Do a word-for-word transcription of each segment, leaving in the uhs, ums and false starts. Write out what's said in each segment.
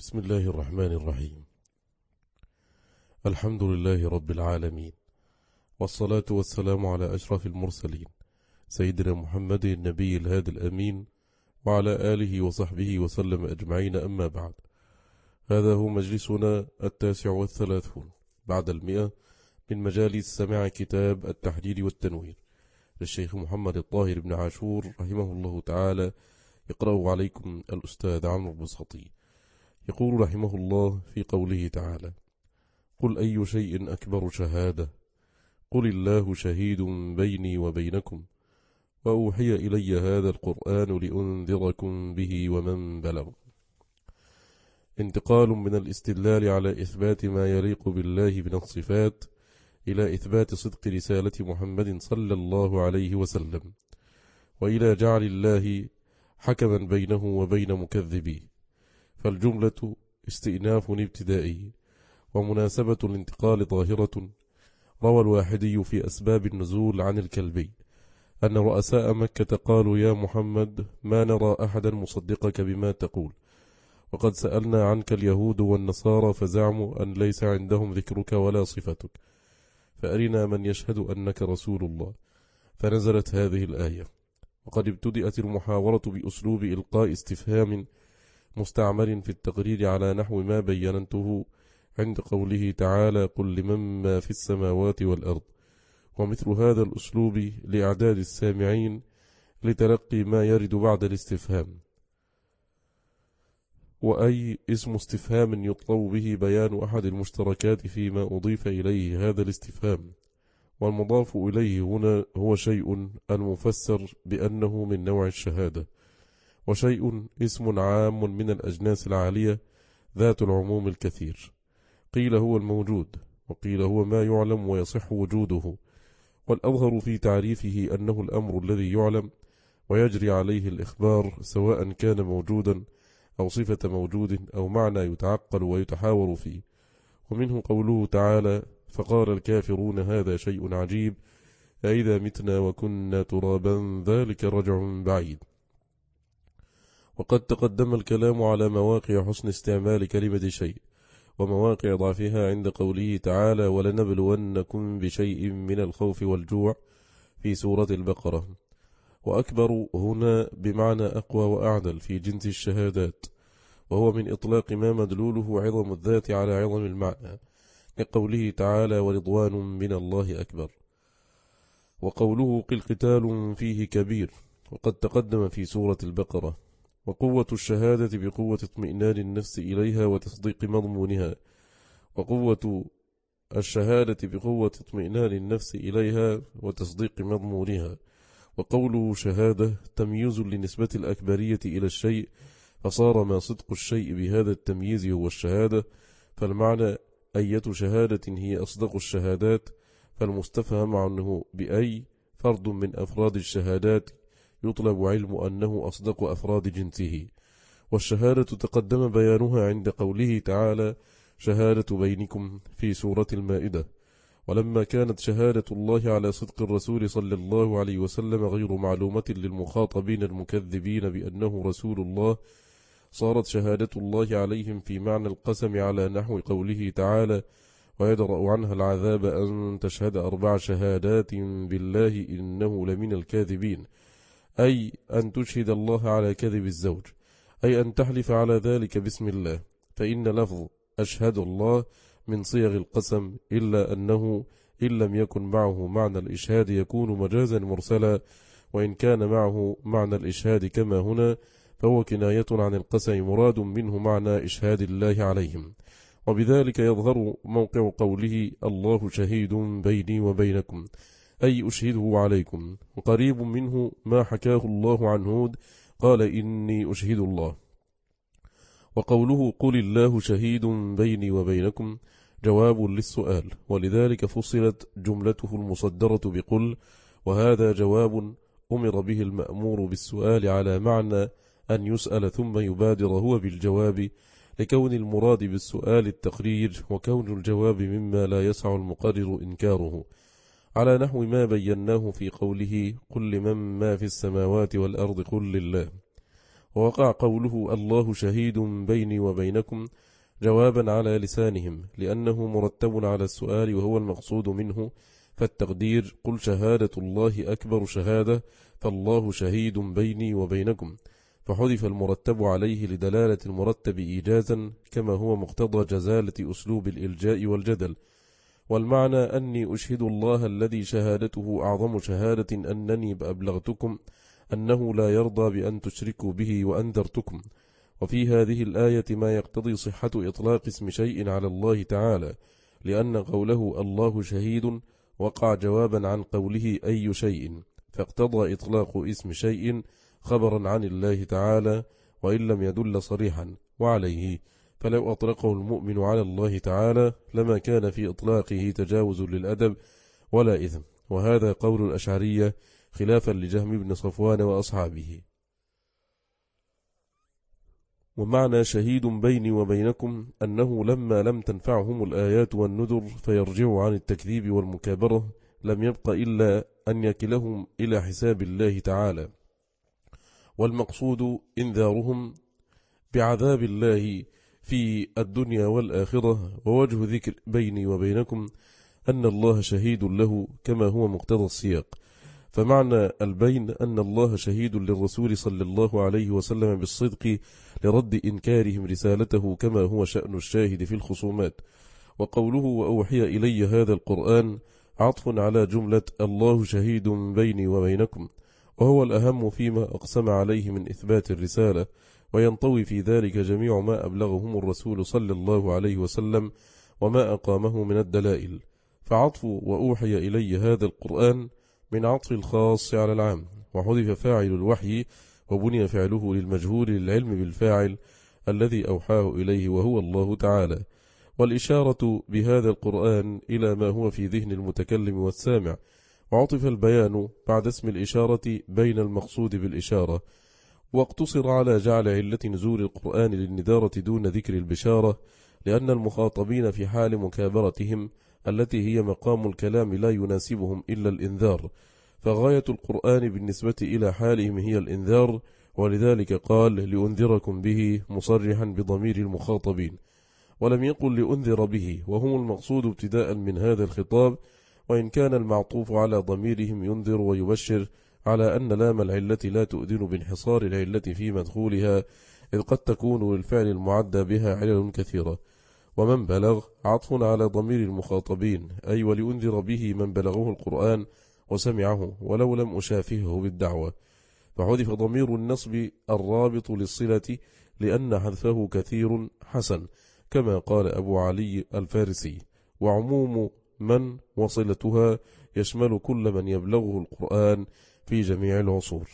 بسم الله الرحمن الرحيم. الحمد لله رب العالمين، والصلاة والسلام على أشرف المرسلين سيدنا محمد النبي الهادي الأمين وعلى آله وصحبه وسلم أجمعين، أما بعد. هذا هو مجلسنا التاسع والثلاثون بعد المئة من مجالس سماع كتاب التحرير والتنوير للشيخ محمد الطاهر بن عاشور رحمه الله تعالى، يقرأ عليكم الأستاذ عمرو البسطي. يقول رحمه الله في قوله تعالى: قل أي شيء أكبر شهادة، قل الله شهيد بيني وبينكم، وأوحي إلي هذا القرآن لأنذركم به ومن بلغ. انتقال من الاستدلال على إثبات ما يليق بالله من الصفات إلى إثبات صدق رسالة محمد صلى الله عليه وسلم، وإلى جعل الله حكما بينه وبين مكذبيه. فالجملة استئناف ابتدائي، ومناسبة الانتقال ظاهرة. روى الواحدي في أسباب النزول عن الكلبي أن رؤساء مكة قالوا: يا محمد، ما نرى أحدا مصدقك بما تقول، وقد سألنا عنك اليهود والنصارى فزعموا أن ليس عندهم ذكرك ولا صفتك، فأرنا من يشهد أنك رسول الله. فنزلت هذه الآية، وقد ابتدأت المحاورة بأسلوب إلقاء استفهام مستعمل في التقرير على نحو ما بينته عند قوله تعالى: قل لمن ما في السماوات والأرض. ومثل هذا الأسلوب لإعداد السامعين لتلقي ما يرد بعد الاستفهام، وأي اسم استفهام يطلب به بيان أحد المشتركات فيما أضيف إليه هذا الاستفهام، والمضاف إليه هنا هو شيء المفسر بأنه من نوع الشهادة، وشيء اسم عام من الأجناس العالية ذات العموم الكثير. قيل هو الموجود، وقيل هو ما يعلم ويصح وجوده، والأظهر في تعريفه أنه الأمر الذي يعلم ويجري عليه الإخبار، سواء كان موجودا أو صفة موجود أو معنى يتعقل ويتحاور فيه. ومنه قوله تعالى: فقال الكافرون هذا شيء عجيب أئذا متنا وكنا ترابا ذلك رجع بعيد. وقد تقدم الكلام على مواقع حسن استعمال كلمة شيء ومواقع ضعفها عند قوله تعالى: ولنبلونكم بشيء من الخوف والجوع في سورة البقرة. وأكبر هنا بمعنى أقوى وأعدل في جنس الشهادات، وهو من إطلاق ما مدلوله عظم الذات على عظم المعنى، كقوله تعالى: ورضوان من الله أكبر. وقوله قل قتال فيه كبير، وقد تقدم في سورة البقرة. وقوة الشهادة بقوة اطمئنان النفس إليها وتصديق مضمونها، وقوة الشهادة بقوة اطمئنان النفس إليها وتصديق مضمونها. وقوله شهادة تمييز لنسبة الأكبرية إلى الشيء، فصار ما صدق الشيء بهذا التمييز هو الشهادة، فالمعنى أية شهادة هي أصدق الشهادات، فالمستفهم عنه بأي فرد من أفراد الشهادات يطلب علم أنه أصدق أفراد جنسه. والشهادة تقدم بيانها عند قوله تعالى: شهادة بينكم في سورة المائدة. ولما كانت شهادة الله على صدق الرسول صلى الله عليه وسلم غير معلومة للمخاطبين المكذبين بأنه رسول الله، صارت شهادة الله عليهم في معنى القسم على نحو قوله تعالى: ويدرأ عنها العذاب أن تشهد أربع شهادات بالله إنه لمن الكاذبين، أي أن تشهد الله على كذب الزوج، أي أن تحلف على ذلك باسم الله، فإن لفظ أشهد الله من صيغ القسم، إلا أنه إن لم يكن معه معنى الإشهاد يكون مجازا مرسلا، وإن كان معه معنى الإشهاد كما هنا فهو كناية عن القسم مراد منه معنى إشهاد الله عليهم. وبذلك يظهر موقع قوله: الله شهيد بيني وبينكم، أي أشهده عليكم. وقريب منه ما حكاه الله عن هود قال: إني أشهد الله. وقوله قل الله شهيد بيني وبينكم جواب للسؤال، ولذلك فصلت جملته المصدرة بقل، وهذا جواب أمر به المأمور بالسؤال على معنى أن يسأل ثم يبادر هو بالجواب، لكون المراد بالسؤال التقرير، وكون الجواب مما لا يسع المقرر إنكاره، على نحو ما بيناه في قوله: قل لمن ما في السماوات والأرض قل لله. ووقع قوله الله شهيد بيني وبينكم جوابا على لسانهم، لأنه مرتب على السؤال وهو المقصود منه، فالتقدير قل شهادة الله أكبر شهادة، فالله شهيد بيني وبينكم، فحذف المرتب عليه لدلالة المرتب إيجازا، كما هو مقتضى جزالة أسلوب الإلجاء والجدل. والمعنى أني أشهد الله الذي شهادته أعظم شهادة أنني أبلغتكم أنه لا يرضى بأن تشركوا به وأنذرتكم. وفي هذه الآية ما يقتضي صحة إطلاق اسم شيء على الله تعالى، لأن قوله الله شهيد وقع جوابا عن قوله أي شيء، فاقتضى إطلاق اسم شيء خبرا عن الله تعالى وإن لم يدل صريحا. وعليه فلو أطلقه المؤمن على الله تعالى لما كان في إطلاقه تجاوز للأدب ولا إثم، وهذا قول الأشعرية خلافا لجهم بن صفوان وأصحابه. ومعنى شهيد بيني وبينكم أنه لما لم تنفعهم الآيات والنذر فيرجعوا عن التكذيب والمكابرة لم يبق إلا أن يكلهم إلى حساب الله تعالى، والمقصود إنذارهم بعذاب الله في الدنيا والآخرة. ووجه ذكر بيني وبينكم أن الله شهيد له كما هو مقتضى السياق، فمعنى البين أن الله شهيد للرسول صلى الله عليه وسلم بالصدق لرد إنكارهم رسالته كما هو شأن الشاهد في الخصومات. وقوله وأوحي إلي هذا القرآن عطف على جملة الله شهيد بيني وبينكم، وهو الأهم فيما أقسم عليه من إثبات الرسالة، وينطوي في ذلك جميع ما أبلغهم الرسول صلى الله عليه وسلم وما أقامه من الدلائل. فعطف وأوحي إلي هذا القرآن من عطف الخاص على العام، وحذف فاعل الوحي وبني فعله للمجهول للعلم بالفاعل الذي أوحاه إليه وهو الله تعالى. والإشارة بهذا القرآن إلى ما هو في ذهن المتكلم والسامع، وعطف البيان بعد اسم الإشارة بين المقصود بالإشارة، واقتصر على جعل علة نزول القرآن للندارة دون ذكر البشارة، لأن المخاطبين في حال مكابرتهم التي هي مقام الكلام لا يناسبهم إلا الإنذار، فغاية القرآن بالنسبة إلى حالهم هي الإنذار، ولذلك قال لأنذركم به مصرحا بضمير المخاطبين، ولم يقل لأنذر به، وهم المقصود ابتداء من هذا الخطاب، وإن كان المعطوف على ضميرهم ينذر ويبشر، على أن لام العلة لا تؤذن بانحصار العلة في مدخولها، إذ قد تكون للفعل المعدى بها علل كثيرة. ومن بلغ عطف على ضمير المخاطبين، أي ولينذر به من بلغه القرآن وسمعه ولو لم أشافهه بالدعوة، فحذف ضمير النصب الرابط للصلة لأن حذفه كثير حسن، كما قال أبو علي الفارسي، وعموم من وصلتها يشمل كل من يبلغه القرآن في جميع العصور.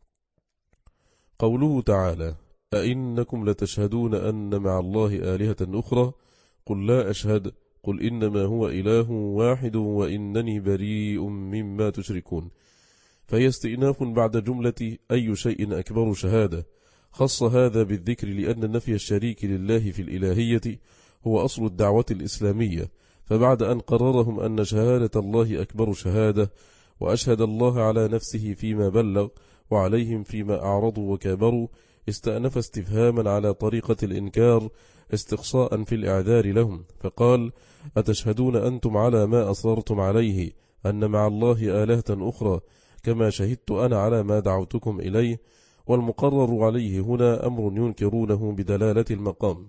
قوله تعالى أئنكم لتشهدون أن مع الله آلهة أخرى قل لا أشهد قل إنما هو إله واحد وإنني بريء مما تشركون، فهي استئناف بعد جملة أي شيء أكبر شهادة، خص هذا بالذكر لأن نفي الشريك لله في الإلهية هو أصل الدعوة الإسلامية، فبعد أن قررهم أن شهادة الله أكبر شهادة وأشهد الله على نفسه فيما بلغ وعليهم فيما أعرضوا وكابروا، استأنف استفهاما على طريقة الإنكار استقصاء في الإعذار لهم، فقال أتشهدون أنتم على ما أصررتم عليه أن مع الله آلهة أخرى كما شهدت أنا على ما دعوتكم إليه. والمقرر عليه هنا أمر ينكرونه بدلالة المقام،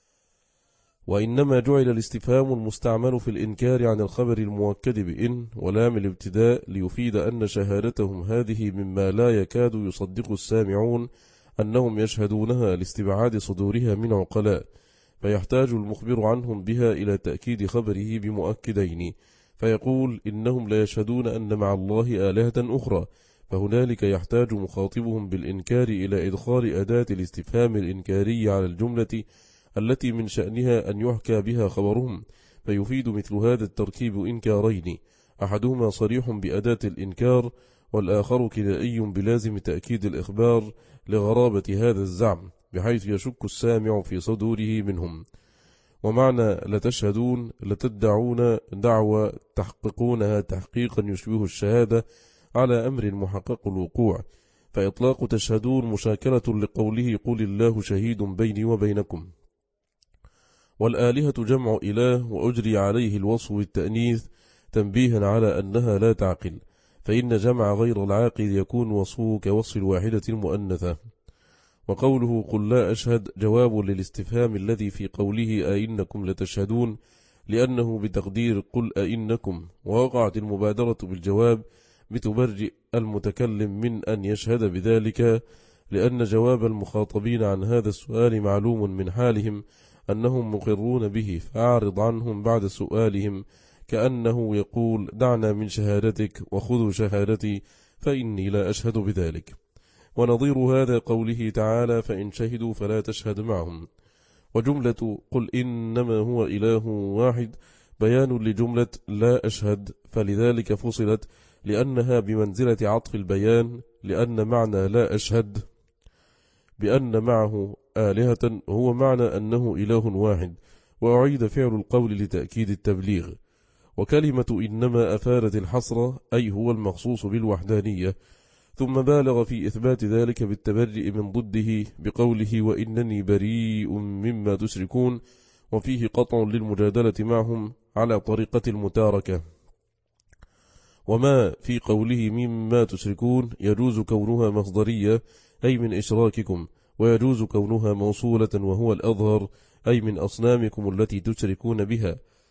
وإنما جعل الاستفهام المستعمل في الإنكار عن الخبر المؤكد بإن ولام الابتداء ليفيد أن شهادتهم هذه مما لا يكاد يصدق السامعون أنهم يشهدونها لاستبعاد صدورها من عقلاء، فيحتاج المخبر عنهم بها إلى تأكيد خبره بمؤكدين، فيقول إنهم لا يشهدون أن مع الله آلهة أخرى، فهنالك يحتاج مخاطبهم بالإنكار إلى إدخال أداة الاستفهام الإنكاري على الجملة التي من شأنها أن يحكى بها خبرهم، فيفيد مثل هذا التركيب إنكارين، أحدهما صريح بأداة الإنكار والآخر كنائي بلازم تأكيد الإخبار لغرابة هذا الزعم بحيث يشك السامع في صدوره منهم. ومعنى لتشهدون لتدعون دعوة تحققونها تحقيقا يشبه الشهادة على أمر محقق الوقوع، فإطلاق تشهدون مشاكلة لقوله قل الله شهيد بيني وبينكم. والآلهة جمع إله وأجري عليه الوصف بالتأنيث تنبيها على أنها لا تعقل، فإن جمع غير العاقل يكون وصفه كوصف الواحدة المؤنثة. وقوله قل لا أشهد جواب للاستفهام الذي في قوله أئنكم لتشهدون، لأنه بتقدير قل أئنكم، ووقعت المبادرة بالجواب بتبرئ المتكلم من أن يشهد بذلك، لأن جواب المخاطبين عن هذا السؤال معلوم من حالهم أنهم مقرون به، فأعرض عنهم بعد سؤالهم كأنه يقول دعنا من شهادتك وخذوا شهادتي فإني لا أشهد بذلك. ونظير هذا قوله تعالى فإن شهدوا فلا تشهد معهم. وجملة قل إنما هو إله واحد بيان لجملة لا أشهد، فلذلك فصلت لأنها بمنزلة عطف البيان، لأن معنى لا أشهد بأن معه آلهة هو معنى أنه إله واحد، وأعيد فعل القول لتأكيد التبليغ. وكلمة إنما أفادت الحصر، أي هو المخصوص بالوحدانية، ثم بالغ في إثبات ذلك بالتبرئ من ضده بقوله وإنني بريء مما تشركون، وفيه قطع للمجادلة معهم على طريقة المتاركة. وما في قوله مما تشركون يجوز كونها مصدرية أي من إشراككم، ويجوز كونها موصولة وهو الأظهر أي من أصنامكم التي تشركون بها.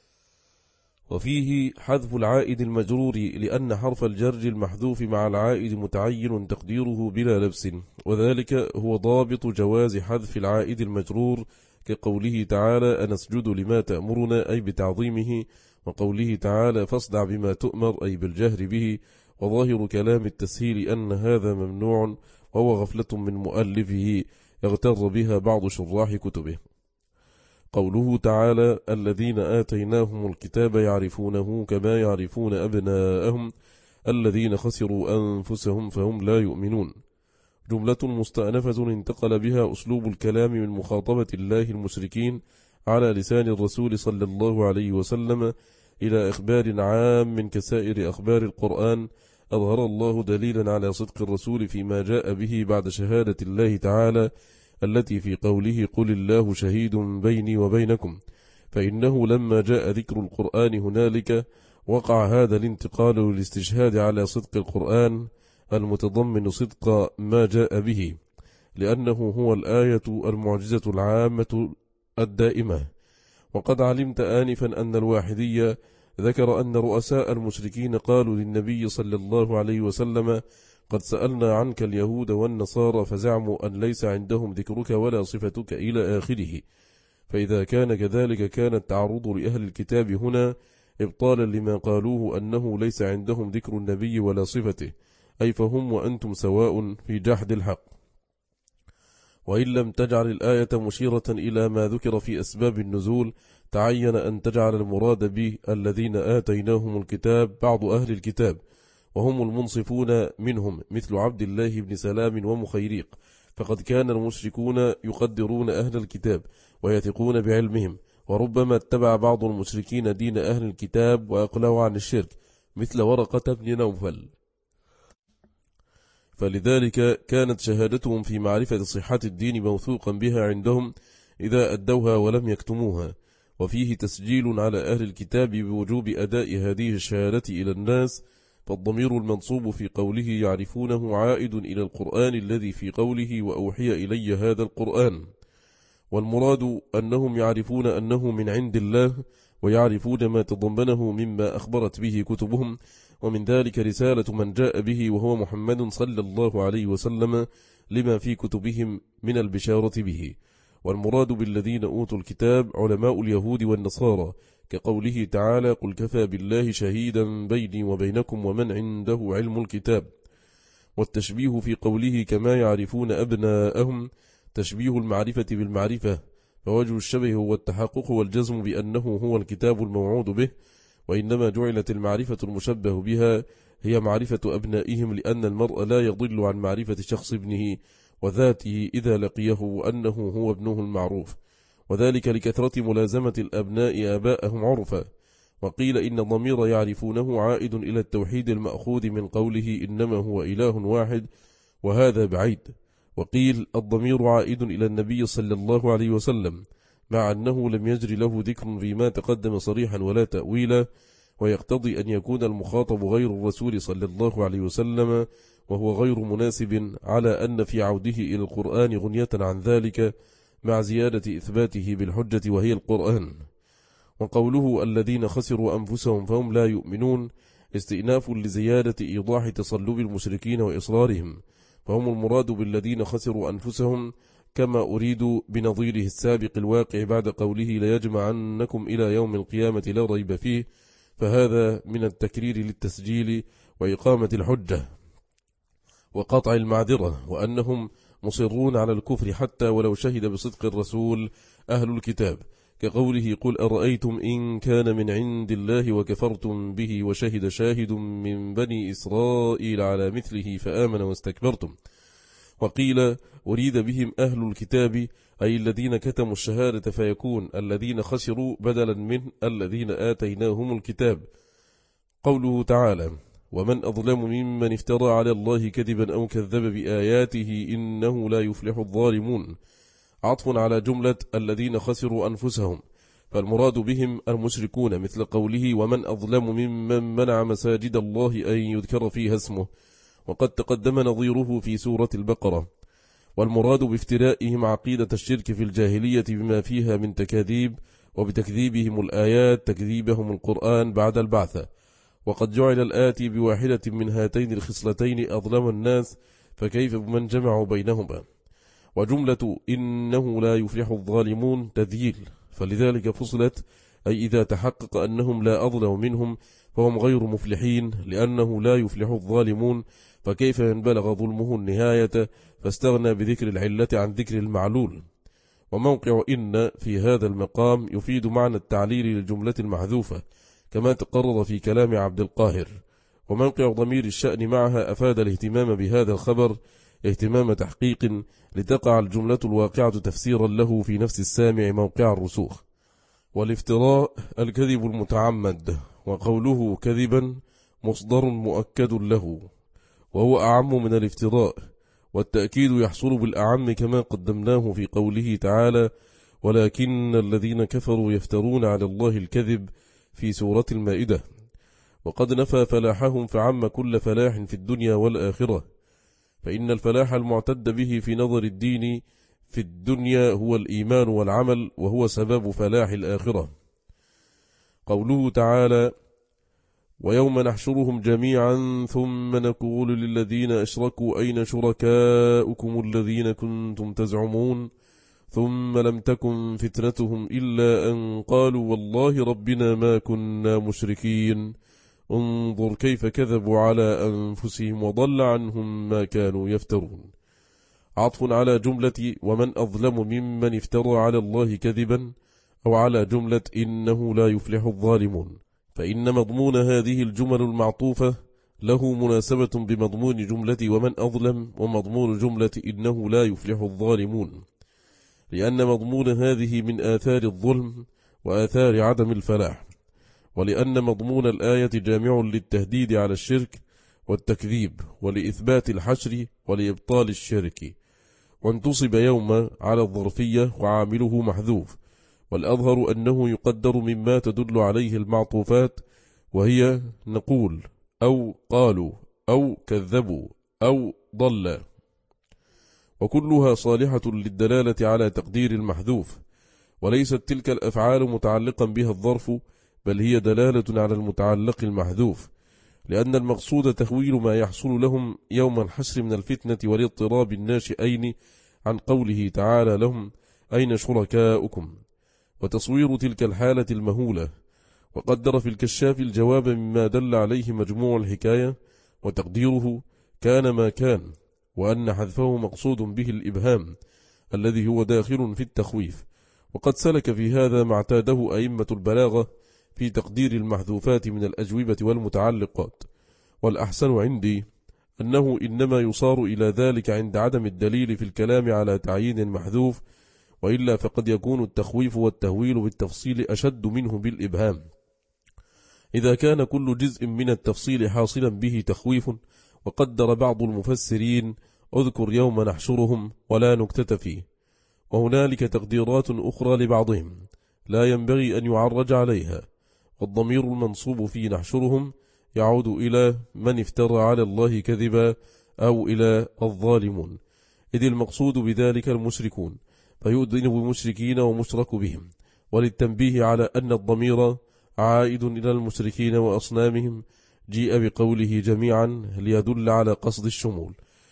وفيه حذف العائد المجرور لأن حرف الجر المحذوف مع العائد متعين تقديره بلا لبس، وذلك هو ضابط جواز حذف العائد المجرور، كقوله تعالى أنسجد لما تأمرنا أي بتعظيمه، وقوله تعالى فاصدع بما تؤمر أي بالجهر به. وظاهر كلام التسهيل أن هذا ممنوع، وهو غفلة من مؤلفه يغتر بها بعض شراح كتبه. قوله تعالى الذين آتيناهم الكتاب يعرفونه كما يعرفون أبناءهم الذين خسروا أنفسهم فهم لا يؤمنون، جملة مستأنفة انتقل بها أسلوب الكلام من مخاطبة الله المشركين على لسان الرسول صلى الله عليه وسلم إلى إخبار عام من كسائر أخبار القرآن، أظهر الله دليلا على صدق الرسول فيما جاء به بعد شهادة الله تعالى التي في قوله قل الله شهيد بيني وبينكم، فإنه لما جاء ذكر القرآن هنالك وقع هذا الانتقال للاستشهاد على صدق القرآن المتضمن صدق ما جاء به، لأنه هو الآية المعجزة العامة الدائمة. وقد علمت آنفا أن الواحدية ذكر أن رؤساء المشركين قالوا للنبي صلى الله عليه وسلم قد سألنا عنك اليهود والنصارى فزعموا أن ليس عندهم ذكرك ولا صفتك إلى آخره. فإذا كان كذلك كان التعرض لأهل الكتاب هنا إبطالا لما قالوه أنه ليس عندهم ذكر النبي ولا صفته، أي فهم وأنتم سواء في جحد الحق. وإن لم تجعل الآية مشيرة إلى ما ذكر في أسباب النزول تعين أن تجعل المراد به الذين آتيناهم الكتاب بعض أهل الكتاب، وهم المنصفون منهم مثل عبد الله بن سلام ومخيريق، فقد كان المشركون يقدرون أهل الكتاب ويثقون بعلمهم، وربما اتبع بعض المشركين دين أهل الكتاب وأقلعوا عن الشرك مثل ورقة بن نوفل. فلذلك كانت شهادتهم في معرفة صحة الدين موثوقا بها عندهم إذا أدوها ولم يكتموها. وفيه تسجيل على أهل الكتاب بوجوب أداء هذه الشهادة إلى الناس، فالضمير المنصوب في قوله يعرفونه عائد إلى القرآن الذي في قوله وأوحي إلي هذا القرآن، والمراد أنهم يعرفون أنه من عند الله، ويعرفون ما تضمنه مما أخبرت به كتبهم، ومن ذلك رسالة من جاء به وهو محمد صلى الله عليه وسلم لما في كتبهم من البشارة به. والمراد بالذين أوتوا الكتاب علماء اليهود والنصارى، كقوله تعالى قل كفى بالله شهيدا بيني وبينكم ومن عنده علم الكتاب. والتشبيه في قوله كما يعرفون أبناءهم تشبيه المعرفة بالمعرفة، فوجه الشبه هو التحقق والجزم بأنه هو الكتاب الموعود به، وإنما جعلت المعرفة المشبه بها هي معرفة أبنائهم، لأن المرء لا يضل عن معرفة شخص ابنه وذاته إذا لقيه وأنه هو ابنه المعروف، وذلك لكثرة ملازمة الأبناء آباءهم عرفا. وقيل إن ضمير يعرفونه عائد إلى التوحيد المأخوذ من قوله إنما هو إله واحد، وهذا بعيد. وقيل الضمير عائد إلى النبي صلى الله عليه وسلم، مع أنه لم يجري له ذكر فيما تقدم صريحا ولا تأويلا، ويقتضي أن يكون المخاطب غير الرسول صلى الله عليه وسلم، وهو غير مناسب على أن في عوده إلى القرآن غنية عن ذلك، مع زيادة إثباته بالحجة وهي القرآن. وقوله الذين خسروا أنفسهم فهم لا يؤمنون استئناف لزيادة إيضاح تصلب المشركين وإصرارهم، فهم المراد بالذين خسروا أنفسهم، كما أريد بنظيره السابق الواقع بعد قوله ليجمعنكم إلى يوم القيامة لا ريب فيه، فهذا من التكرير للتسجيل وإقامة الحجة وقطع المعذرة، وأنهم مصرون على الكفر حتى ولو شهد بصدق الرسول أهل الكتاب، كقوله قل أرأيتم إن كان من عند الله وكفرتم به وشهد شاهد من بني إسرائيل على مثله فآمن واستكبرتم. وقيل أريد بهم أهل الكتاب أي الذين كتموا الشهادة، فيكون الذين خسروا بدلا من الذين آتيناهم الكتاب. قوله تعالى ومن أظلم ممن افترى على الله كذبا أو كذب بآياته إنه لا يفلح الظالمون، عطف على جملة الذين خسروا أنفسهم، فالمراد بهم المشركون، مثل قوله ومن أظلم ممن منع مساجد الله أن يذكر فيها اسمه، وقد تقدم نظيره في سورة البقرة. والمراد بافترائهم عقيدة الشرك في الجاهلية بما فيها من تكاذيب، وبتكذيبهم الآيات تكذيبهم القرآن بعد البعثة. وقد جعل الآتي بواحدة من هاتين الخصلتين أظلم الناس، فكيف بمن جمعوا بينهما؟ وجملة إنه لا يفلح الظالمون تذييل، فلذلك فصلت، أي إذا تحقق أنهم لا أظلم منهم فهم غير مفلحين، لأنه لا يفلح الظالمون، فكيف من بلغ ظلمه النهاية فاستغنى بذكر العلة عن ذكر المعلول. وموقع إن في هذا المقام يفيد معنى التعليل للجملة المحذوفة، كما تقرر في كلام عبد القاهر. وموقع ضمير الشأن معها أفاد الاهتمام بهذا الخبر اهتمام تحقيق، لتقع الجملة الواقعة تفسيرا له في نفس السامع موقع الرسوخ. والافتراء الكذب المتعمد، وقوله كذبا مصدر مؤكد له، وهو أعم من الافتراء، والتأكيد يحصل بالأعم كما قدمناه في قوله تعالى ولكن الذين كفروا يفترون على الله الكذب في سورة المائدة. وقد نفى فلاحهم فعم كل فلاح في الدنيا والآخرة، فإن الفلاح المعتد به في نظر الدين في الدنيا هو الإيمان والعمل، وهو سبب فلاح الآخرة. قوله تعالى ويوم نحشرهم جميعا ثم نقول للذين أشركوا أين شركاؤكم الذين كنتم تزعمون ثم لم تكن فتنتهم إلا أن قالوا والله ربنا ما كنا مشركين انظر كيف كذبوا على أنفسهم وضل عنهم ما كانوا يفترون. عطف على جملة ومن أظلم ممن افترى على الله كذبا، أو على جملة إنه لا يفلح الظالمون، فإن مضمون هذه الجمل المعطوفة له مناسبة بمضمون جملة ومن أظلم ومضمون جملة إنه لا يفلح الظالمون، لأن مضمون هذه من آثار الظلم وآثار عدم الفلاح، ولأن مضمون الآية جامع للتهديد على الشرك والتكذيب ولإثبات الحشر ولإبطال الشرك. وانتصب يوم على الظرفية وعامله محذوف، والأظهر أنه يقدر مما تدل عليه المعطوفات، وهي نقول أو قالوا أو كذبوا أو ضل، وكلها صالحة للدلالة على تقدير المحذوف، وليست تلك الأفعال متعلقا بها الظرف، بل هي دلالة على المتعلق المحذوف، لأن المقصود تهويل ما يحصل لهم يوم الحشر من الفتنة والاضطراب الناشئين عن قوله تعالى لهم أين شركاؤكم، وتصوير تلك الحالة المهولة. وقدر في الكشاف الجواب مما دل عليه مجموع الحكاية، وتقديره كان ما كان، وأن حذفه مقصود به الإبهام الذي هو داخل في التخويف. وقد سلك في هذا ما اعتاده أئمة البلاغة في تقدير المحذوفات من الأجوبة والمتعلقات، والأحسن عندي أنه إنما يصار إلى ذلك عند عدم الدليل في الكلام على تعيين المحذوف، وإلا فقد يكون التخويف والتهويل بالتفصيل أشد منه بالإبهام. إذا كان كل جزء من التفصيل حاصلا به تخويف، وقدر بعض المفسرين اذكر يوم نحشرهم ولا نكتة فيه. وهنالك تقديرات أخرى لبعضهم لا ينبغي أن يعرج عليها، والضمير المنصوب في نحشرهم يعود إلى من افترى على الله كذبا أو إلى الظالمون، إذ المقصود بذلك المشركون، فيؤذن بمشركين ومشرك بهم. وللتنبيه على أن الضمير عائد إلى المشركين وأصنامهم جيء بقوله جميعا ليدل على قصد الشمول،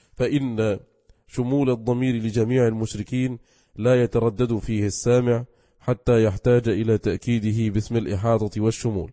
فإن شمول الضمير لجميع المشركين لا يتردد فيه السامع حتى يحتاج إلى تأكيده باسم الإحاطة والشمول،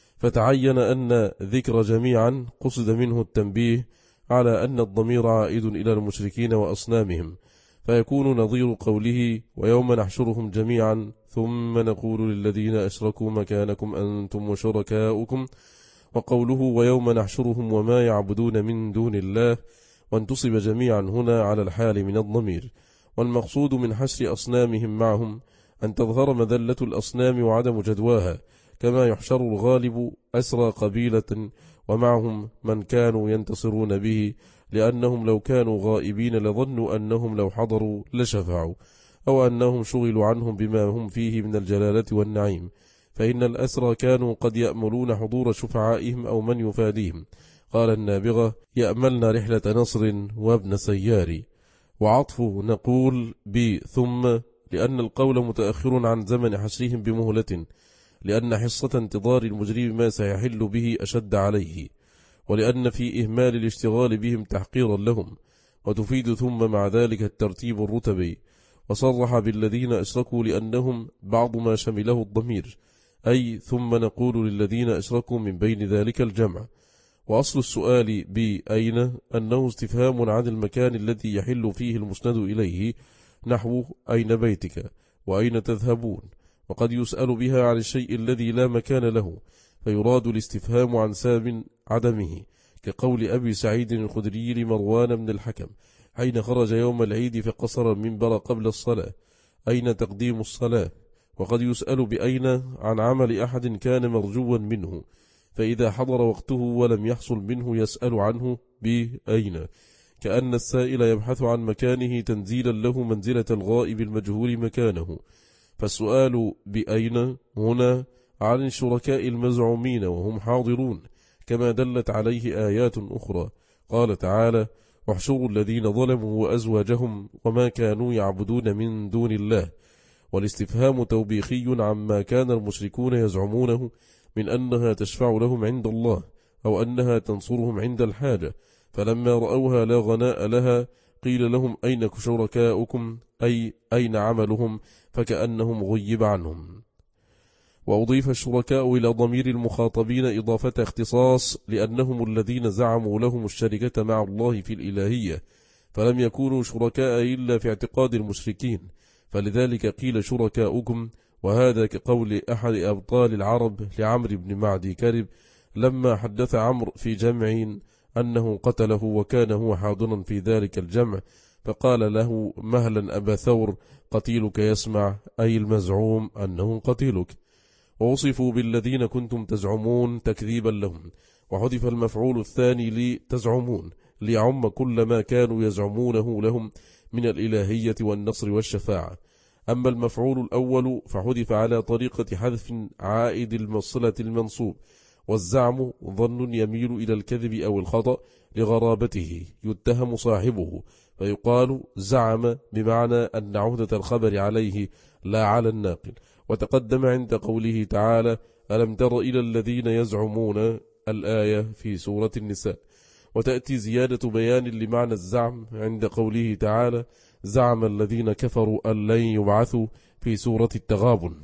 فتعين أن ذكر جميعا قصد منه التنبيه على أن الضمير عائد إلى المشركين وأصنامهم، فيكون نظير قوله ويوم نحشرهم جميعا ثم نقول للذين أشركوا مكانكم أنتم وشركاؤكم، وقوله ويوم نحشرهم وما يعبدون من دون الله، وانتصب جميعا هنا على الحال من الضمير. والمقصود من حشر أصنامهم معهم أن تظهر مذلة الأصنام وعدم جدواها، كما يحشر الغالب أسرى قبيلة ومعهم من كانوا ينتصرون به، لأنهم لو كانوا غائبين لظنوا أنهم لو حضروا لشفعوا، أو أنهم شغلوا عنهم بما هم فيه من الجلالة والنعيم، فإن الأسرى كانوا قد يأملون حضور شفعائهم أو من يفاديهم. قال النابغة يأملنا رحلة نصر وابن سياري. وعطف نقول بثم لأن القول متأخر عن زمن حشرهم بمهلة، لأن حصة انتظار المجرم ما سيحل به أشد عليه، ولأن في إهمال الاشتغال بهم تحقيرا لهم، وتفيد ثم مع ذلك الترتيب الرتبي. وصرح بالذين أشركوا لأنهم بعض ما شمله الضمير، أي ثم نقول للذين أشركوا من بين ذلك الجمع. وأصل السؤال بأين أنه استفهام عن المكان الذي يحل فيه المسند إليه، نحو أين بيتك وأين تذهبون، وقد يسأل بها عن الشيء الذي لا مكان له، فيراد الاستفهام عن سبب عدمه، كقول أبي سعيد الخدري لمروان بن الحكم حين خرج يوم العيد فقصر المنبر قبل الصلاة، أين تقديم الصلاة. وقد يسأل بأين عن عمل أحد كان مرجوا منه، فإذا حضر وقته ولم يحصل منه يسأل عنه بأين، كأن السائل يبحث عن مكانه تنزيلا له منزلة الغائب المجهول مكانه. فالسؤال بأين هنا عن الشركاء المزعومين وهم حاضرون، كما دلت عليه آيات أخرى. قال تعالى احشروا الذين ظلموا وأزواجهم وما كانوا يعبدون من دون الله. والاستفهام توبيخي عما كان المشركون يزعمونه من أنها تشفع لهم عند الله أو أنها تنصرهم عند الحاجة، فلما رأوها لا غناء لها قيل لهم أين شركاؤكم، أي أين عملهم، فكأنهم غيب عنهم. وأضيف الشركاء إلى ضمير المخاطبين إضافة اختصاص، لأنهم الذين زعموا لهم الشركة مع الله في الإلهية، فلم يكونوا شركاء إلا في اعتقاد المشركين، فلذلك قيل شركاؤكم. وهذا كقول أحد أبطال العرب لعمرو بن معدي كرب لما حدث عمرو في جمع أنه قتله وكان هو حاضرا في ذلك الجمع، فقال له مهلا أبا ثور قتيلك يسمع، أي المزعوم أنه قتيلك. ووصفوا بالذين كنتم تزعمون تكذيبا لهم، وحذف المفعول الثاني لتزعمون ليعم كل ما كانوا يزعمونه لهم من الإلهية والنصر والشفاعة. أما المفعول الأول فحذف على طريقة حذف عائد المصلة المنصوب، والزعم ظن يميل إلى الكذب أو الخطأ لغرابته يتهم صاحبه، فيقال زعم بمعنى أن عهدة الخبر عليه لا على الناقل. وتقدم عند قوله تعالى ألم تر إلى الذين يزعمون الآية في سورة النساء. وتأتي زيادة بيان لمعنى الزعم عند قوله تعالى زعم الذين كفروا أن لن يبعثوا في سورة التغابن.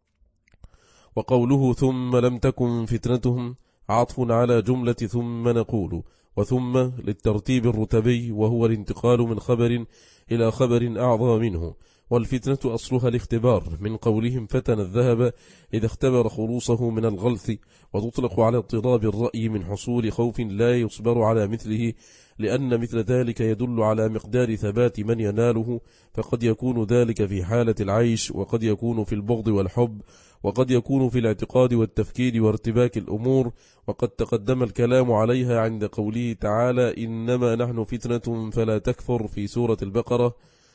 وقوله ثم لم تكن فتنتهم عطف على جملة ثم نقول، وثم للترتيب الرتبي، وهو الانتقال من خبر إلى خبر أعظم منه، والفتنة أصلها الاختبار، من قولهم فتن الذهب إذا اختبر خلوصه من الغلث، وتطلق على اضطراب الرأي من حصول خوف لا يصبر على مثله، لأن مثل ذلك يدل على مقدار ثبات من يناله، فقد يكون ذلك في حالة العيش، وقد يكون في البغض والحب، وقد يكون في الاعتقاد والتفكير وارتباك الأمور، وقد تقدم الكلام عليها عند قوله تعالى إنما نحن فتنة فلا تكفر في سورة البقرة.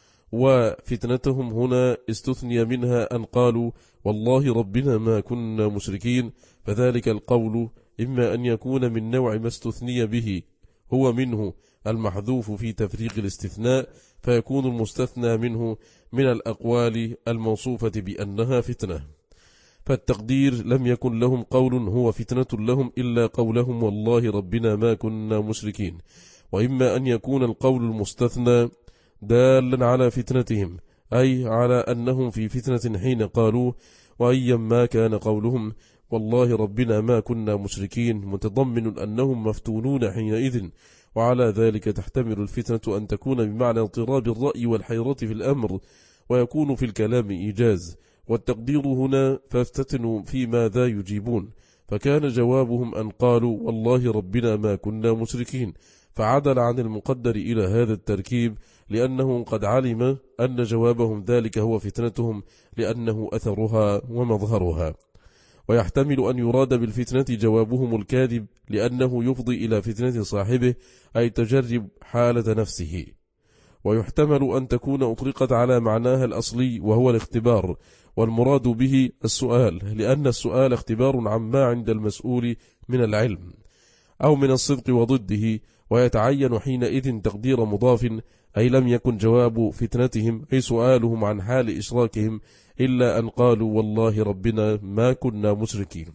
وفتنتهم هنا استثني منها أن قالوا والله ربنا ما كنا مشركين، فذلك القول إما أن يكون من نوع ما استثني به هو منه المحذوف في تفريق الاستثناء، فيكون المستثنى منه من الأقوال الموصوفة بأنها فتنة، فالتقدير لم يكن لهم قول هو فتنة لهم إلا قولهم والله ربنا ما كنا مشركين. وإما أن يكون القول المستثنى دالا على فتنتهم، أي على أنهم في فتنة حين قالوا، وأيما كان قولهم والله ربنا ما كنا مشركين متضمن أنهم مفتونون حينئذ، وعلى ذلك تحتمل الفتنة أن تكون بمعنى اضطراب الرأي والحيرة في الأمر، ويكون في الكلام إيجاز، والتقدير هنا فافتتنوا في ماذا يجيبون، فكان جوابهم أن قالوا والله ربنا ما كنا مشركين، فعدل عن المقدر إلى هذا التركيب، لأنه قد علم أن جوابهم ذلك هو فتنتهم، لأنه أثرها ومظهرها. ويحتمل أن يراد بالفتنة جوابهم الكاذب، لأنه يفضي إلى فتنة صاحبه، أي تجرب حالة نفسه. ويحتمل أن تكون أطلقت على معناها الأصلي وهو الاختبار، والمراد به السؤال، لأن السؤال اختبار عما عند المسؤول من العلم أو من الصدق وضده، ويتعين حينئذ تقدير مضاف، أي لم يكن جواب فتنتهم أي سؤالهم عن حال إشراكهم إلا أن قالوا والله ربنا ما كنا مشركين.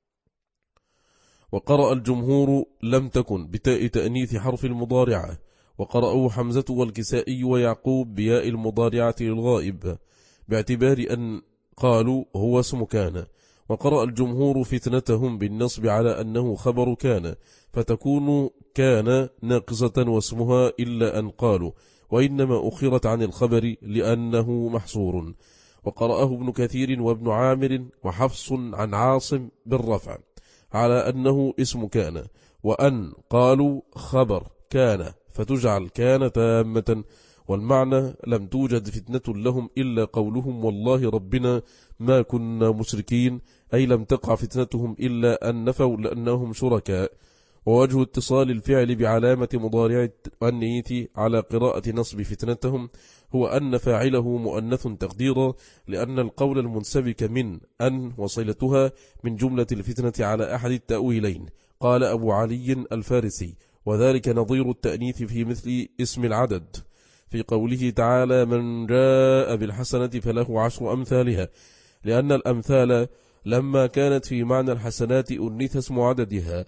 وقرأ الجمهور لم تكن بتاء تأنيث حرف المضارعة، وقرأه حمزة والكسائي ويعقوب بياء المضارعة للغائب، باعتبار أن قالوا هو اسم كان. وقرأ الجمهور فتنتهم بالنصب على أنه خبر كان، فتكون كان ناقصة واسمها إلا أن قالوا، وإنما أخرت عن الخبر لأنه محصور. وقرأه ابن كثير وابن عامر وحفص عن عاصم بالرفع على أنه اسم كان، وأن قالوا خبر كان، فتجعل كان تامة، والمعنى لم توجد فتنة لهم إلا قولهم والله ربنا ما كنا مشركين، أي لم تقع فتنتهم إلا أن نفوا لأنهم شركاء. ووجه اتصال الفعل بعلامة مضارع التأنيث على قراءة نصب فتنتهم هو أن فاعله مؤنث تقديرا، لأن القول المنسبك من أن وصلتها من جملة الفتنة على أحد التأويلين، قال أبو علي الفارسي، وذلك نظير التأنيث في مثل اسم العدد في قوله تعالى من جاء بالحسنة فله عشر أمثالها، لأن الأمثال لما كانت في معنى الحسنات أنث اسم عددها.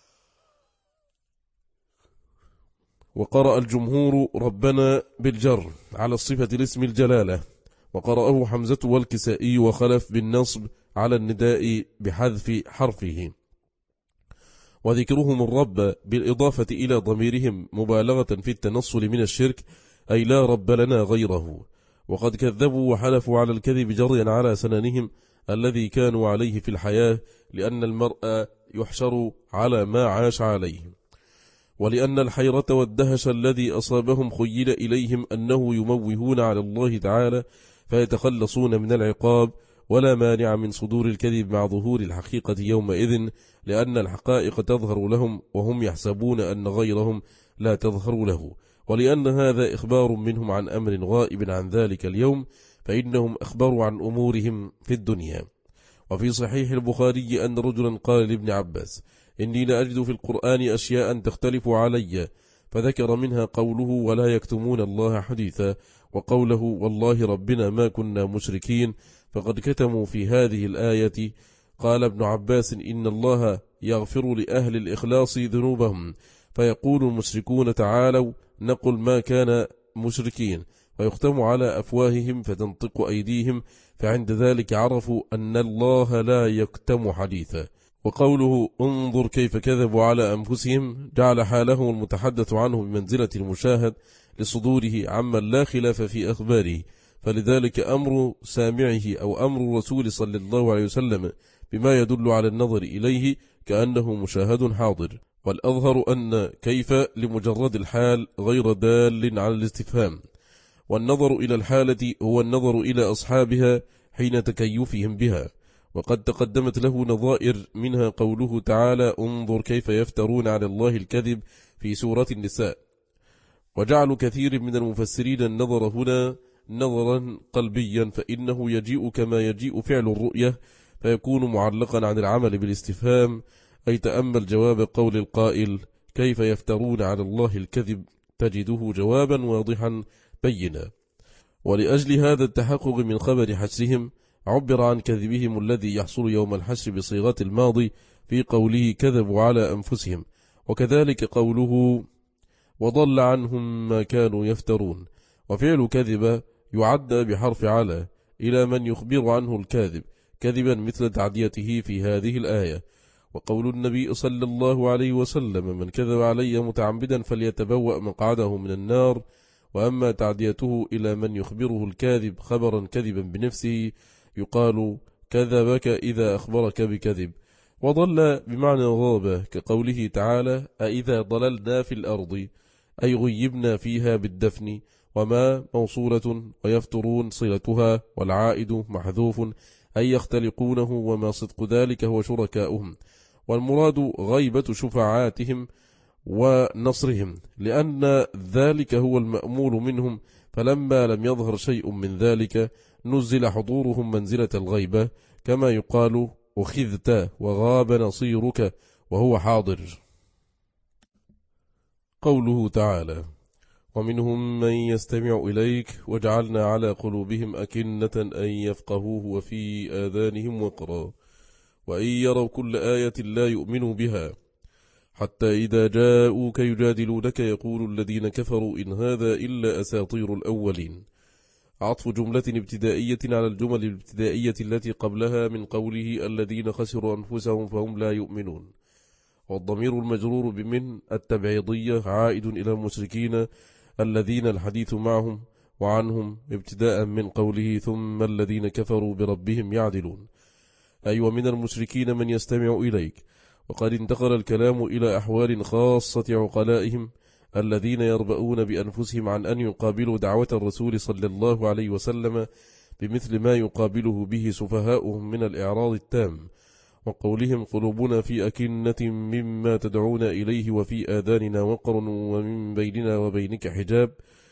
وقرأ الجمهور ربنا بالجر على الصفة الاسم الجلالة، وقرأه حمزة والكسائي وخلف بالنصب على النداء بحذف حرفه. وذكرهم الرب بالإضافة إلى ضميرهم مبالغة في التنصل من الشرك، أي لا رب لنا غيره. وقد كذبوا وحلفوا على الكذب جريا على سننهم الذي كانوا عليه في الحياة، لأن المرء يحشر على ما عاش عليه، ولأن الحيرة والدهش الذي أصابهم خيل إليهم أنه يموهون على الله تعالى فيتخلصون من العقاب، ولا مانع من صدور الكذب مع ظهور الحقيقة يومئذ، لأن الحقائق تظهر لهم وهم يحسبون أن غيرهم لا تظهر له، ولأن هذا إخبار منهم عن أمر غائب عن ذلك اليوم، فإنهم أخبروا عن أمورهم في الدنيا. وفي صحيح البخاري أن رجلا قال لابن عباس إني لأجد في القرآن أشياء تختلف علي، فذكر منها قوله ولا يكتمون الله حديثا، وقوله والله ربنا ما كنا مشركين، فقد كتموا في هذه الآية. قال ابن عباس إن الله يغفر لأهل الإخلاص ذنوبهم، فيقول المشركون تعالوا نقل ما كان مشركين، ويختم على أفواههم فتنطق أيديهم، فعند ذلك عرفوا أن الله لا يكتم حديثا. وقوله انظر كيف كذبوا على أنفسهم جعل حاله المتحدث عنه بمنزلة المشاهد لصدوره عمن لا خلاف في أخباره، فلذلك أمر سامعه أو أمر الرسول صلى الله عليه وسلم بما يدل على النظر إليه كأنه مشاهد حاضر. والأظهر أن كيف لمجرد الحال غير دال على الاستفهام، والنظر إلى الحالة هو النظر إلى أصحابها حين تكيفهم بها، وقد تقدمت له نظائر، منها قوله تعالى: انظر كيف يفترون على الله الكذب في سورة النساء. وجعل كثير من المفسرين النظر هنا نظرا قلبيا، فإنه يجيء كما يجيء فعل الرؤية فيكون معلقا عن العمل بالاستفهام، أي تأمل جواب قول القائل: كيف يفترون على الله الكذب، تجده جوابا واضحا بينا. ولأجل هذا التحقق من خبر حشرهم عبر عن كذبهم الذي يحصل يوم الحشر بصيغة الماضي في قوله: كذبوا على أنفسهم، وكذلك قوله: وضل عنهم ما كانوا يفترون. وفعل كذب يعدى بحرف على إلى من يخبر عنه الكاذب كذبا مثل تعديته في هذه الآية. وقول النبي صلى الله عليه وسلم: من كذب علي متعمدا فليتبوأ مقعده من النار. وأما تعديته إلى من يخبره الكاذب خبرا كذبا بنفسه يقال: كذبك إذا أخبرك بكذب. وضل بمعنى غاب، كقوله تعالى: أإذا ضللنا في الأرض، أي غيبنا فيها بالدفن. وما موصولة، ويفترون صلتها، والعائد محذوف، أي يختلقونه، وما صدق ذلك هو شركاؤهم. والمراد غيبة شفعاتهم ونصرهم، لأن ذلك هو المأمول منهم، فلما لم يظهر شيء من ذلك نزل حضورهم منزلة الغيبة، كما يقال: أخذت وغاب نصيرك وهو حاضر. قوله تعالى: ومنهم من يستمع إليك وجعلنا على قلوبهم أكنة أن يفقهوه وفي آذانهم وقرا وإن يروا كل آية لا يؤمنوا بها حتى إذا جاءوك يجادلونك يقول الذين كفروا إن هذا إلا أساطير الأولين. عطف جملة ابتدائية على الجمل الابتدائية التي قبلها من قوله الذين خسروا أنفسهم فهم لا يؤمنون. والضمير المجرور بمن التبعيضية عائد إلى المشركين الذين الحديث معهم وعنهم ابتداء من قوله ثم الذين كفروا بربهم يعدلون، أي ومن المشركين من يستمع إليك. وقد انتقل الكلام إلى أحوال خاصة عقلائهم الذين يربؤون بأنفسهم عن أن يقابلوا دعوة الرسول صلى الله عليه وسلم بمثل ما يقابله به سفهاؤهم من الإعراض التام، وقولهم قلوبنا في أكنة مما تدعون إليه وفي آذاننا وقر ومن بيننا وبينك حجاب.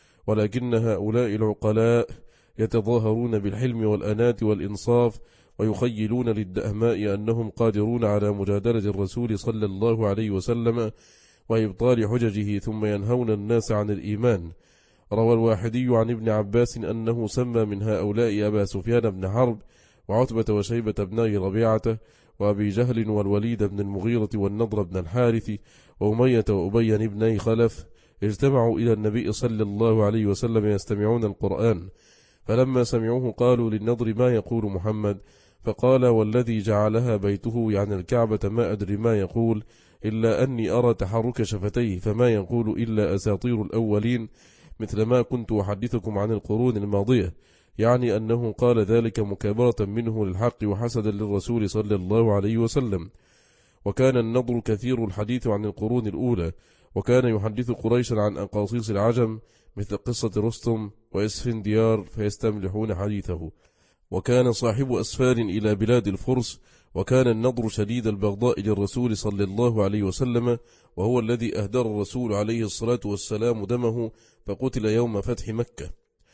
ولكن هؤلاء العقلاء يتظاهرون بالحلم والأنات والإنصاف، ويخيلون للدهماء أنهم قادرون على مجادلة الرسول صلى الله عليه وسلم وإبطال حججه، ثم ينهون الناس عن الإيمان. روى الواحدي عن ابن عباس أنه سمى من هؤلاء أبا سفيان بن حرب وعتبة وشيبة بن ربيعة وأبي جهل والوليد بن المغيرة والنضر بن الحارث وأمية وأبي بن خلف، اجتمعوا إلى النبي صلى الله عليه وسلم يستمعون القرآن، فلما سمعوه قالوا للنضر ما يقول محمد؟ فقال والذي جعلها بيته يعني الكعبة ما أدري ما يقول إلا أني أرى تحرك شفتيه، فما يقول إلا أساطير الأولين مثل ما كنت أحدثكم عن القرون الماضية، يعني أنه قال ذلك مكابرة منه للحق وحسدا للرسول صلى الله عليه وسلم. وكان النضر كثير الحديث عن القرون الأولى، وكان يحدث قريشا عن أقاصيص العجم مثل قصة رستم وإسفنديار فيستملحون حديثه. وكان صاحب أسفار إلى بلاد الفرس، وكان النضر شديد البغضاء للرسول صلى الله عليه وسلم، وهو الذي أهدر الرسول عليه الصلاة والسلام دمه فقتل يوم فتح مكة.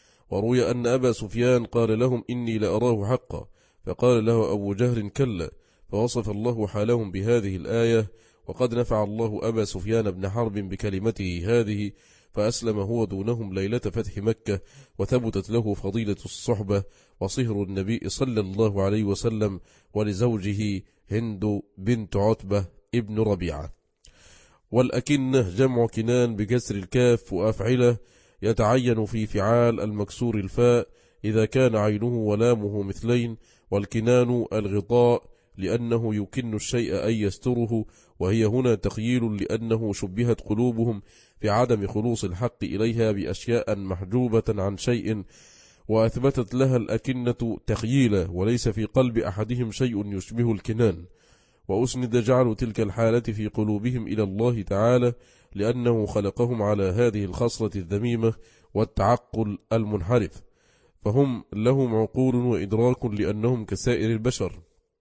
وروي أن أبا سفيان قال لهم إني لأراه حقا، فقال له أبو جهل كلا، فوصف الله حالهم بهذه الآية. وقد نفع الله أبا سفيان بن حرب بكلمته هذه، فأسلم هو دونهم ليلة فتح مكة، وثبتت له فضيلة الصحبة وصهر النبي صلى الله عليه وسلم، ولزوجه هند بنت عتبة ابن ربيعة. والأكنة جمع كنان بكسر الكاف وأفعله، يتعين في فعال المكسور الفاء إذا كان عينه ولامه مثلين، والكنان الغطاء لأنه يكن الشيء أن يستره، وهي هنا تخييل لأنه شبهت قلوبهم في عدم خلوص الحق إليها بأشياء محجوبة عن شيء، وأثبتت لها الأكنة تخييلا، وليس في قلب أحدهم شيء يشبه الكنان، وأسند جعل تلك الحالة في قلوبهم إلى الله تعالى لأنه خلقهم على هذه الخصلة الذميمة والتعقل المنحرف، فهم لهم عقول وإدراك لأنهم كسائر البشر،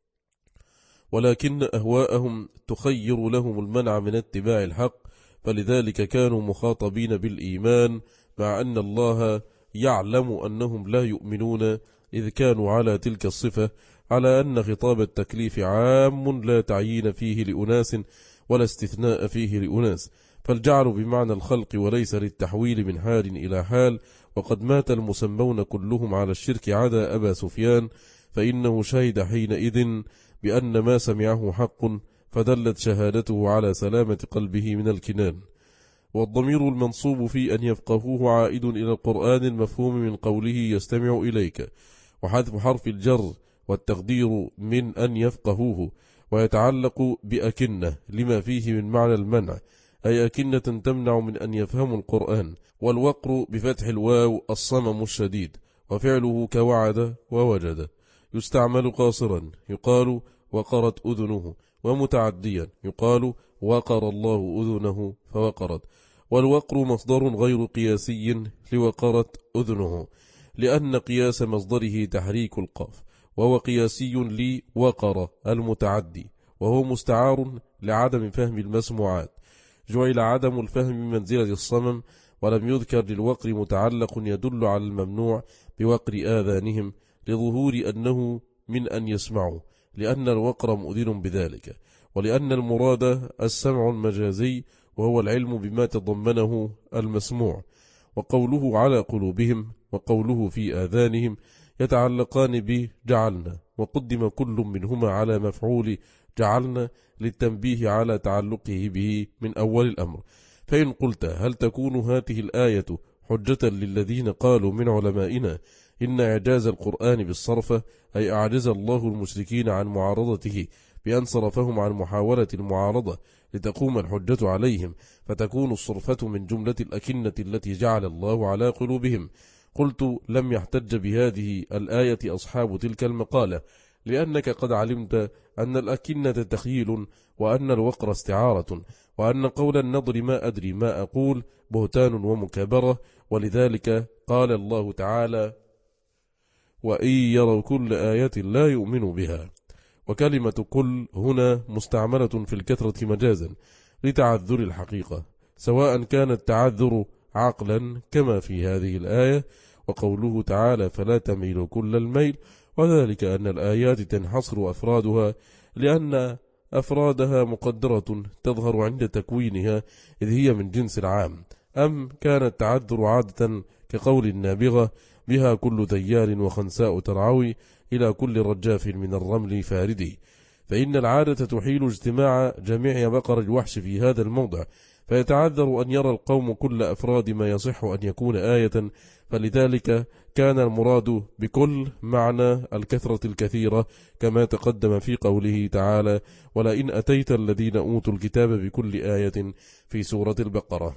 ولكن أهواءهم تخير لهم المنع من اتباع الحق، فلذلك كانوا مخاطبين بالإيمان مع أن الله يعلم أنهم لا يؤمنون إذ كانوا على تلك الصفة، على أن خطاب التكليف عام لا تعيين فيه لأناس ولا استثناء فيه لأناس، فالجعل بمعنى الخلق وليس للتحويل من حال إلى حال. وقد مات المسمون كلهم على الشرك عدا أبا سفيان، فإنه شهد حينئذ بأن ما سمعه حق، فدلت شهادته على سلامة قلبه من الكنان. والضمير المنصوب في أن يفقهوه عائد إلى القرآن المفهوم من قوله يستمع إليك، وحذف حرف الجر والتقدير من أن يفقهوه، ويتعلق بأكنة لما فيه من معنى المنع، أي أكنة تمنع من أن يفهموا القرآن. والوقر بفتح الواو الصمم الشديد، وفعله كوعد ووجد، يستعمل قاصرا يقال وقرت أذنه، ومتعديا يقال وقر الله أذنه فوقرت. والوقر مصدر غير قياسي لوقرت أذنه، لأن قياس مصدره تحريك القاف، وهو قياسي لوقر المتعدي، وهو مستعار لعدم فهم المسموعات، جعل عدم الفهم منزلة الصمم، ولم يذكر للوقر متعلق يدل على الممنوع بوقر آذانهم، لظهور أنه من أن يسمعوا، لأن الوقر مؤذن بذلك، ولأن المراد السمع المجازي وهو العلم بما تضمنه المسموع. وقوله على قلوبهم وقوله في آذانهم يتعلقان بجعلنا، وقدم كل منهما على مفعول جعلنا للتنبيه على تعلقه به من أول الأمر. فإن قلت هل تكون هذه الآية حجة للذين قالوا من علمائنا إن إعجاز القرآن بالصرف، أي أعجز الله المشركين عن معارضته بأن صرفهم عن محاولة المعارضة لتقوم الحجة عليهم، فتكون الصرفة من جملة الأكنة التي جعل الله على قلوبهم؟ قلت لم يحتج بهذه الآية أصحاب تلك المقالة، لأنك قد علمت أن الأكنة تخيل، وأن الوقر استعارة، وأن قول النظر ما أدري ما أقول بهتان ومكابرة، ولذلك قال الله تعالى وإن يروا كل آية لا يؤمنوا بها. وكلمة كل هنا مستعملة في الكثرة مجازا لتعذر الحقيقة، سواء كان التعذر عقلا كما في هذه الآية، وقوله تعالى فلا تميلوا كل الميل، وذلك أن الآيات تنحصر أفرادها لأن أفرادها مقدرة تظهر عند تكوينها إذ هي من جنس العام، أم كان التعذر عادة كقول النابغة بها كل ديار وخنساء ترعوي إلى كل رجاف من الرمل فاردي، فإن العادة تحيل اجتماع جميع بقر الوحش في هذا الموضع، فيتعذر أن يرى القوم كل أفراد ما يصح أن يكون آية، فلذلك كان المراد بكل معنى الكثرة الكثيرة كما تقدم في قوله تعالى ولئن أتيت الذين أوتوا الكتاب بكل آية في سورة البقرة.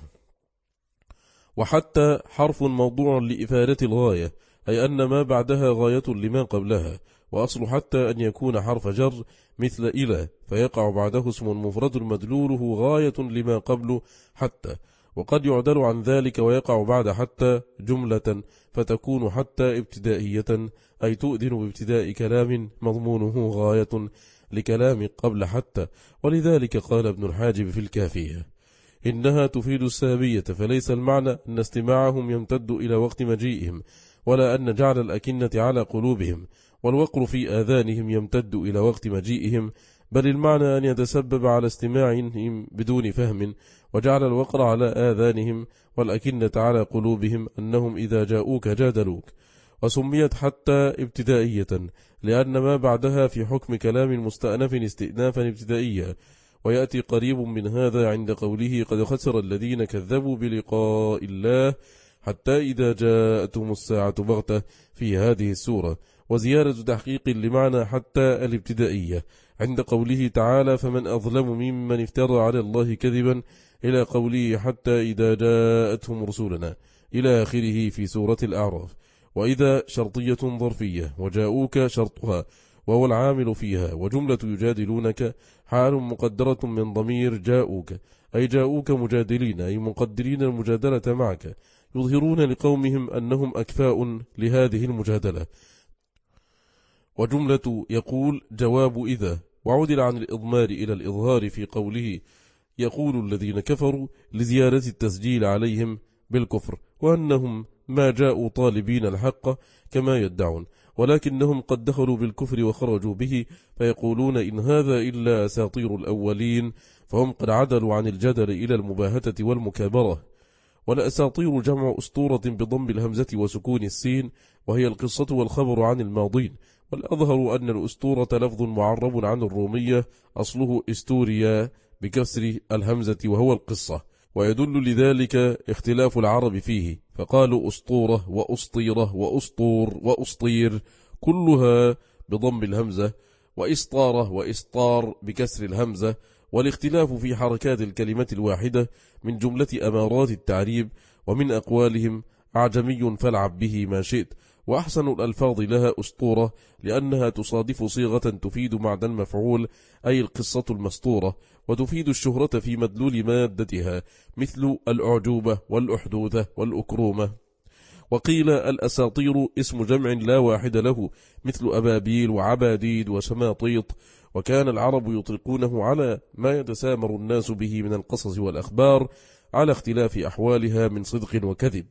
وحتى حرف موضوع لإفادة الغاية، أي أن ما بعدها غاية لما قبلها، وأصل حتى أن يكون حرف جر مثل إلى، فيقع بعده اسم مفرد مدلوله غاية لما قبل حتى، وقد يعدل عن ذلك ويقع بعد حتى جملة، فتكون حتى ابتدائية، أي تؤذن بابتداء كلام مضمونه غاية لكلام قبل حتى. ولذلك قال ابن الحاجب في الكافية إنها تفيد السابية، فليس المعنى أن استماعهم يمتد إلى وقت مجيئهم، ولا أن جعل الأكنة على قلوبهم والوقر في آذانهم يمتد إلى وقت مجيئهم، بل المعنى أن يتسبب على استماعهم بدون فهم، وجعل الوقر على آذانهم والأكنة على قلوبهم أنهم إذا جاءوك جادلوك. وسميت حتى ابتدائية لأن ما بعدها في حكم كلام مستأنف استئنافا ابتدائيا، ويأتي قريب من هذا عند قوله قد خسر الذين كذبوا بلقاء الله حتى إذا جاءتهم الساعة بغتة في هذه السورة، وزيادة تحقيق لمعنى حتى الابتدائية عند قوله تعالى فمن أظلم ممن افترى على الله كذبا إلى قوله حتى إذا جاءتهم رسولنا إلى آخره في سورة الأعراف. وإذا شرطية ظرفية وجاءوك شرطها وهو العامل فيها، وجملة يجادلونك حال مقدرة من ضمير جاءوك، أي جاءوك مجادلين، أي مقدرين المجادلة معك، يظهرون لقومهم أنهم أكفاء لهذه المجادلة. وجملة يقول جواب إذا، وعدل عن الإضمار إلى الإظهار في قوله يقول الذين كفروا لزيادة التسجيل عليهم بالكفر، وأنهم ما جاءوا طالبين الحق كما يدعون، ولكنهم قد دخلوا بالكفر وخرجوا به، فيقولون إن هذا إلا أساطير الأولين، فهم قد عدلوا عن الجدل إلى المباهتة والمكابرة. والأساطير جمع أسطورة بضم الهمزة وسكون السين، وهي القصة والخبر عن الماضين، والأظهر أن الأسطورة لفظ معرب عن الرومية أصله استوريا بكسر الهمزة وهو القصة، ويدل لذلك اختلاف العرب فيه، فقالوا أسطورة وأسطيرة وأسطور وأسطير كلها بضم الهمزة، وإسطارة وإسطار بكسر الهمزة، والاختلاف في حركات الكلمة الواحدة من جملة أمارات التعريب. ومن أقوالهم أعجمي فالعب به ما شئت، وأحسن الألفاظ لها أسطورة لأنها تصادف صيغة تفيد معنى المفعول، أي القصة المسطورة، وتفيد الشهرة في مدلول مادتها، مثل الأعجوبة والأحدوثة والأكرومة. وقيل الأساطير اسم جمع لا واحد له، مثل أبابيل وعباديد وشماطيط، وكان العرب يطلقونه على ما يتسامر الناس به من القصص والأخبار على اختلاف أحوالها من صدق وكذب.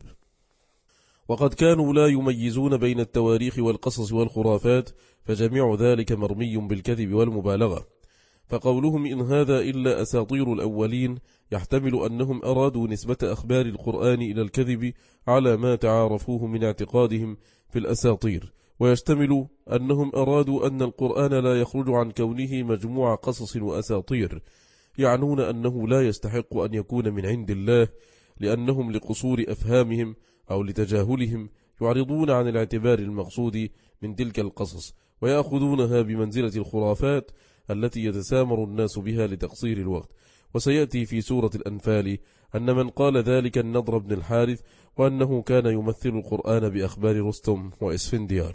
وقد كانوا لا يميزون بين التواريخ والقصص والخرافات، فجميع ذلك مرمي بالكذب والمبالغة. فقولهم إن هذا إلا أساطير الأولين يحتمل أنهم أرادوا نسبة أخبار القرآن إلى الكذب على ما تعارفوه من اعتقادهم في الأساطير، ويشتمل أنهم أرادوا أن القرآن لا يخرج عن كونه مجموعة قصص وأساطير، يعنون أنه لا يستحق أن يكون من عند الله، لأنهم لقصور أفهامهم أو لتجاهلهم يعرضون عن الاعتبار المقصود من تلك القصص، ويأخذونها بمنزلة الخرافات التي يتسامر الناس بها لتقصير الوقت. وسيأتي في سورة الأنفال أن من قال ذلك النضر بن الحارث، وأنه كان يمثل القرآن بأخبار رستم وإسفنديار.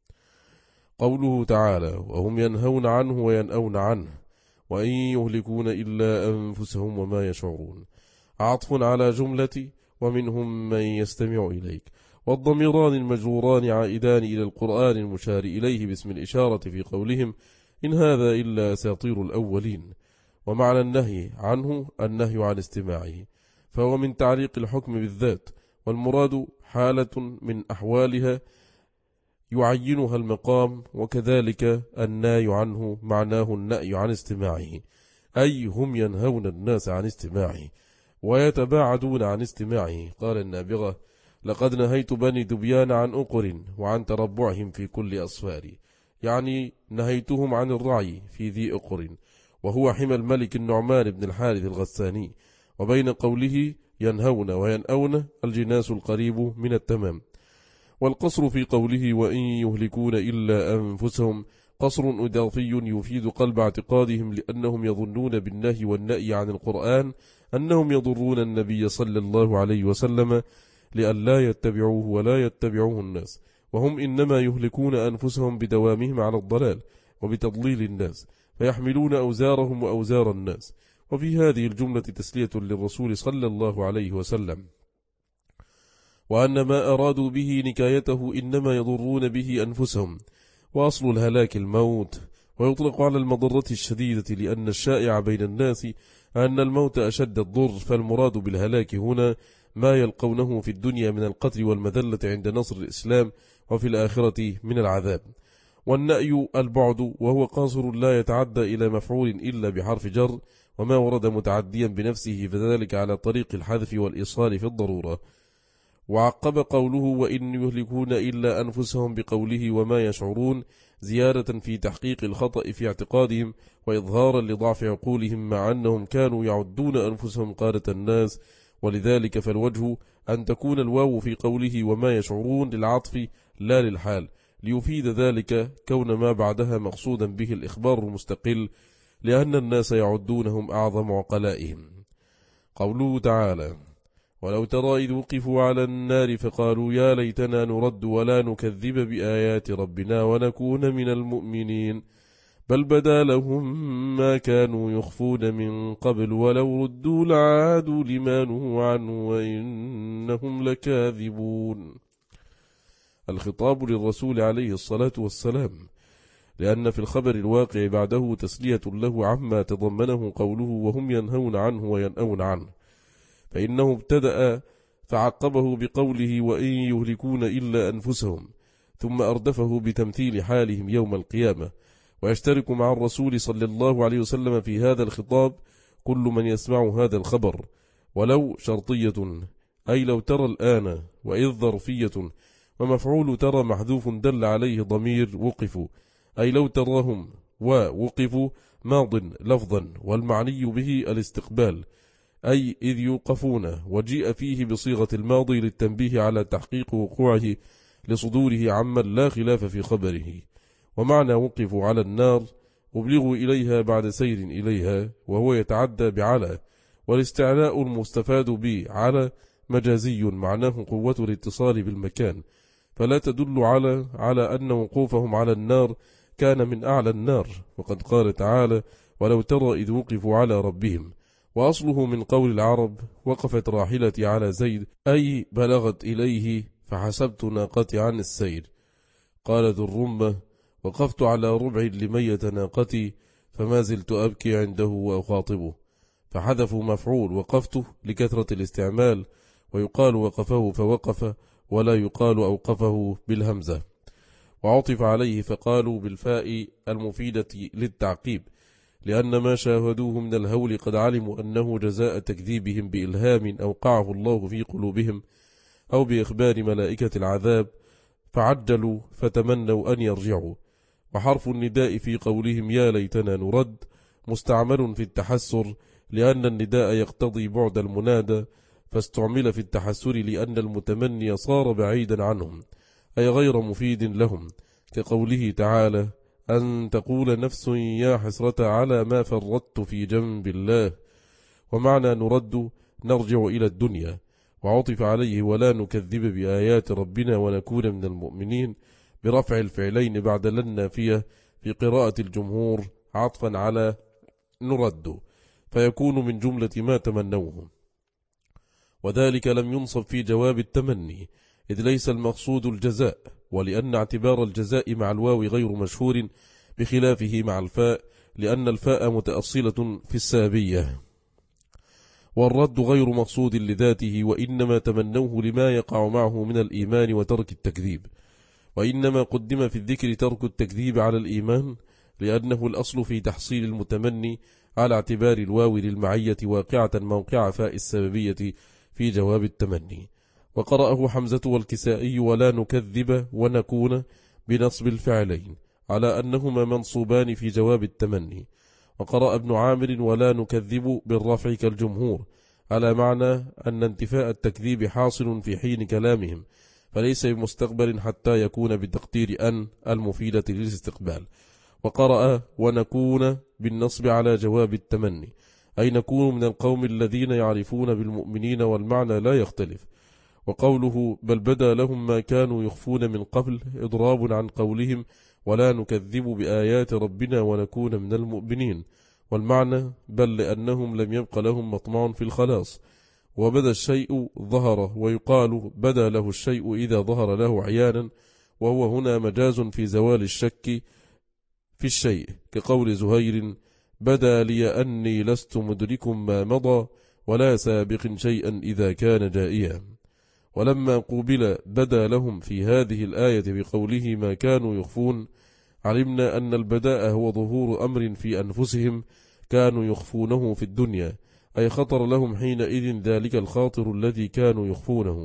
قوله تعالى وهم ينهون عنه وينأون عنه وإن يهلكون إلا أنفسهم وما يشعرون، عطف على جملة ومنهم من يستمع إليك، والضميران المجروران عائدان إلى القرآن المشار إليه باسم الإشارة في قولهم إن هذا إلا أساطير الأولين. ومعنى النهي عنه النهي عن استماعه، فهو من تعليق الحكم بالذات، والمراد حالة من أحوالها يعينها المقام، وكذلك النهي عنه معناه النهي عن استماعه، أي هم ينهون الناس عن استماعه ويتباعدون عن استماعه. قال النابغة لقد نهيت بني دبيان عن أقر وعن تربعهم في كل أصفار، يعني نهيتهم عن الرعي في ذي أقر، وهو حمى الملك النعمان بن الحارث الغساني. وبين قوله ينهون وينأون الجناس القريب من التمام. والقصر في قوله وإن يهلكون إلا أنفسهم قصر إضافي يفيد قلب اعتقادهم، لأنهم يظنون بالنهي والنأي عن القرآن أنهم يضرون النبي صلى الله عليه وسلم لئلا يتبعوه ولا يتبعوه الناس، وهم إنما يهلكون أنفسهم بدوامهم على الضلال وبتضليل الناس، فيحملون أوزارهم وأوزار الناس. وفي هذه الجملة تسلية للرسول صلى الله عليه وسلم، وأن ما أرادوا به نكايته إنما يضرون به أنفسهم، وأصل الهلاك الموت، ويطلق على المضرة الشديدة لأن الشائع بين الناس أن الموت أشد الضر، فالمراد بالهلاك هنا ما يلقونه في الدنيا من القتل والمذلة عند نصر الإسلام، وفي الآخرة من العذاب. والنأي البعد، وهو قاصر لا يتعدى إلى مفعول إلا بحرف جر، وما ورد متعديا بنفسه فذلك على طريق الحذف والإيصال في الضرورة. وعقب قوله وإن يهلكون إلا أنفسهم بقوله وما يشعرون زيادة في تحقيق الخطأ في اعتقادهم وإظهارا لضعف عقولهم، مع أنهم كانوا يعدون أنفسهم قادة الناس، ولذلك فالوجه أن تكون الواو في قوله وما يشعرون للعطف لا للحال، ليفيد ذلك كون ما بعدها مقصودا به الإخبار المستقل، لأن الناس يعدونهم أعظم عقلائهم. قوله تعالى ولو ترى إذ وقفوا على النار فقالوا يا ليتنا نرد ولا نكذب بآيات ربنا ونكون من المؤمنين بل بدا لهم ما كانوا يخفون من قبل ولو ردوا لعادوا لما نهوا عنه وإنهم لكاذبون. الخطاب للرسول عليه الصلاة والسلام، لأن في الخبر الواقع بعده تسلية له عما تضمنه قوله وهم ينهون عنه وينأون عنه، فإنه ابتدأ فعقبه بقوله وإن يهلكون إلا أنفسهم، ثم أردفه بتمثيل حالهم يوم القيامة. ويشترك مع الرسول صلى الله عليه وسلم في هذا الخطاب كل من يسمع هذا الخبر، ولو شرطية أي لو ترى الآن، وإذ ظرفية، ومفعول ترى محذوف دل عليه ضمير وقفوا، أي لو تراهم ووقفوا ماض لفظا، والمعني به الاستقبال أي إذ يوقفون، وجيء فيه بصيغة الماضي للتنبيه على تحقيق وقوعه لصدوره عمن لا خلاف في خبره. ومعنى وقفوا على النار أبلغوا إليها بعد سير إليها، وهو يتعدى بعلى، والاستعلاء المستفاد بعلى مجازي معناه قوة الاتصال بالمكان، فلا تدل على على أن وقوفهم على النار كان من أعلى النار، وقد قال تعالى ولو ترى إذ وقفوا على ربهم، وأصله من قول العرب وقفت راحلتي على زيد، أي بلغت إليه فحسبت ناقتي عن السير. قال ذو الرمة وقفت على ربع لمية ناقتي فما زلت أبكي عنده وأخاطبه، فحذفوا مفعول وقفته لكثرة الاستعمال، ويقال وقفه فوقف، ولا يقال أوقفه بالهمزة. وعطف عليه فقالوا بالفاء المفيدة للتعقيب، لأن ما شاهدوه من الهول قد علموا أنه جزاء تكذيبهم بإلهام أوقعه الله في قلوبهم أو بإخبار ملائكة العذاب، فعجلوا فتمنوا أن يرجعوا. وحرف النداء في قولهم يا ليتنا نرد مستعمل في التحسر، لأن النداء يقتضي بعد المنادى، فاستعمل في التحسر لأن المتمني صار بعيدا عنهم، أي غير مفيد لهم، كقوله تعالى أن تقول نفس يا حسرة على ما فرطت في جنب الله. ومعنى نرد نرجع إلى الدنيا. وعطف عليه ولا نكذب بآيات ربنا ونكون من المؤمنين برفع الفعلين بعد لن نافية في قراءة الجمهور عطفا على نرد، فيكون من جملة ما تمنوه، وذلك لم ينصب في جواب التمني إذ ليس المقصود الجزاء، ولأن اعتبار الجزاء مع الواو غير مشهور بخلافه مع الفاء، لأن الفاء متأصلة في السابية. والرد غير مقصود لذاته، وإنما تمنوه لما يقع معه من الإيمان وترك التكذيب، وإنما قدم في الذكر ترك التكذيب على الإيمان، لأنه الأصل في تحصيل المتمني على اعتبار الواو للمعية واقعة موقع فاء السببية في جواب التمني. وقرأه حمزة والكسائي ولا نكذب ونكون بنصب الفعلين على أنهما منصوبان في جواب التمني. وقرأ ابن عامر ولا نكذب بالرفع كالجمهور على معنى أن انتفاء التكذيب حاصل في حين كلامهم، فليس بمستقبل حتى يكون بتقدير أن المفيدة للاستقبال. وقرأ ونكون بالنصب على جواب التمني، أي نكون من القوم الذين يعرفون بالمؤمنين، والمعنى لا يختلف. وقوله بل بدا لهم ما كانوا يخفون من قبل إضراب عن قولهم ولا نكذب بآيات ربنا ونكون من المؤمنين، والمعنى بل لأنهم لم يبق لهم مطمع في الخلاص. وبدا الشيء ظهر، ويقال بدا له الشيء إذا ظهر له عيانا، وهو هنا مجاز في زوال الشك في الشيء، كقول زهير بدا لي أني لست مدرك ما مضى ولا سابق شيئا إذا كان جائيا. ولما قوبل بدا لهم في هذه الآية بقوله ما كانوا يخفون، علمنا أن البداء هو ظهور أمر في أنفسهم كانوا يخفونه في الدنيا، أي خطر لهم حينئذ ذلك الخاطر الذي كانوا يخفونه،